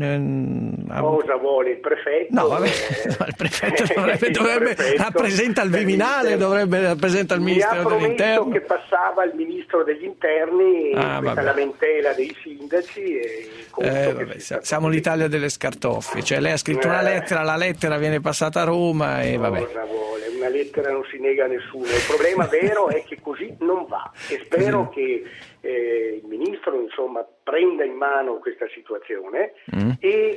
Cosa vuole il prefetto? No, vabbè, il prefetto rappresenta il Viminale, dovrebbe rappresentare il Ministero dell'Interno. Mi ha promesso che passava al Ministro degli Interni questa lamentela dei sindaci. Siamo l'Italia delle scartoffie, cioè lei ha scritto una lettera, la lettera viene passata a Roma e vabbè. Cosa vuole? Una lettera non si nega a nessuno. Il problema vero è che così non va e spero che il Ministro insomma prenda in mano questa situazione e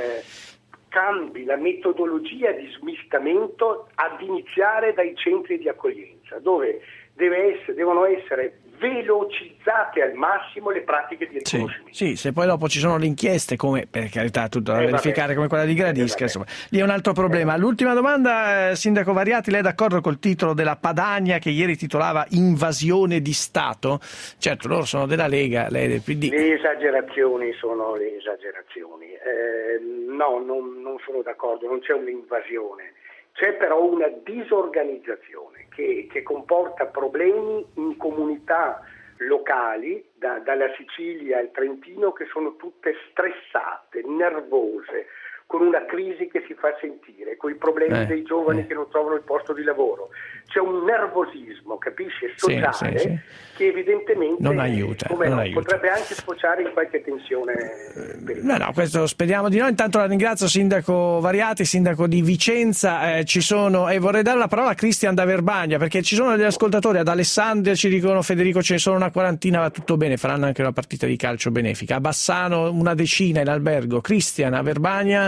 cambi la metodologia di smistamento ad iniziare dai centri di accoglienza, dove devono essere velocizzate al massimo le pratiche di riconoscimento. Sì, se poi dopo ci sono le inchieste, come per carità tutto da verificare, come quella di Gradisca, insomma, lì è un altro problema. L'ultima domanda, Sindaco Variati, lei è d'accordo col titolo della Padania che ieri titolava Invasione di Stato? Certo, loro sono della Lega, lei è del PD. Le esagerazioni sono le esagerazioni. No, non sono d'accordo, non c'è un'invasione. C'è però una disorganizzazione che comporta problemi in comunità locali, dalla Sicilia al Trentino, che sono tutte stressate, nervose, con una crisi che si fa sentire, con i problemi dei giovani che non trovano il posto di lavoro. C'è un nervosismo, capisce, sociale, che evidentemente non aiuta. Potrebbe anche sfociare in qualche tensione. No, questo speriamo di no. Intanto la ringrazio, Sindaco Variati, Sindaco di Vicenza. Ci sono, e vorrei dare la parola a Cristian da Verbagna, perché ci sono degli ascoltatori, ad Alessandria ci dicono: Federico, ce ne sono una quarantina, va tutto bene, faranno anche una partita di calcio benefica. A Bassano una decina in albergo. Cristian a Verbagna,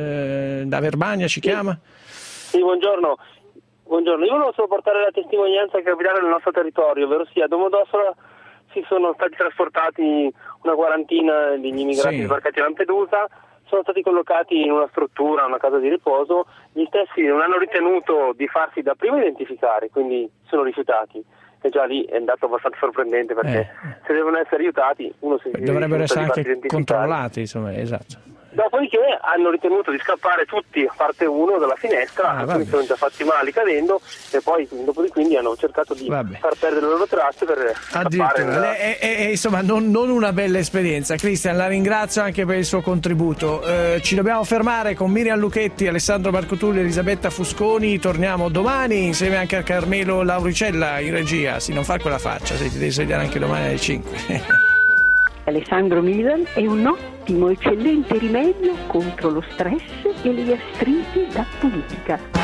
da Verbagna ci chiama? Sì, buongiorno. Io volevo solo portare la testimonianza che capitale nel nostro territorio, ovvero sia a Domodossola si sono stati trasportati una quarantina degli immigrati sbarcati a Lampedusa, sono stati collocati in una struttura, una casa di riposo, gli stessi non hanno ritenuto di farsi dapprima identificare, quindi sono rifiutati. E già lì è un dato abbastanza sorprendente, perché se devono essere aiutati dovrebbero essere anche controllati, insomma, esatto. Dopodiché hanno ritenuto di scappare tutti, a parte uno, dalla finestra, alcuni sono già fatti male cadendo, e poi dopo di quindi hanno cercato di far perdere le loro tracce per scappare. Insomma, non una bella esperienza. Cristian, la ringrazio anche per il suo contributo. Ci dobbiamo fermare con Miriam Lucchetti, Alessandro Marcotulli e Elisabetta Fusconi. Torniamo domani insieme anche a Carmelo Lauricella in regia. Sì, non fa quella faccia, ti devi svegliare anche domani alle 5. Alessandro Milan è un ottimo, eccellente rimedio contro lo stress e le gastriti da politica.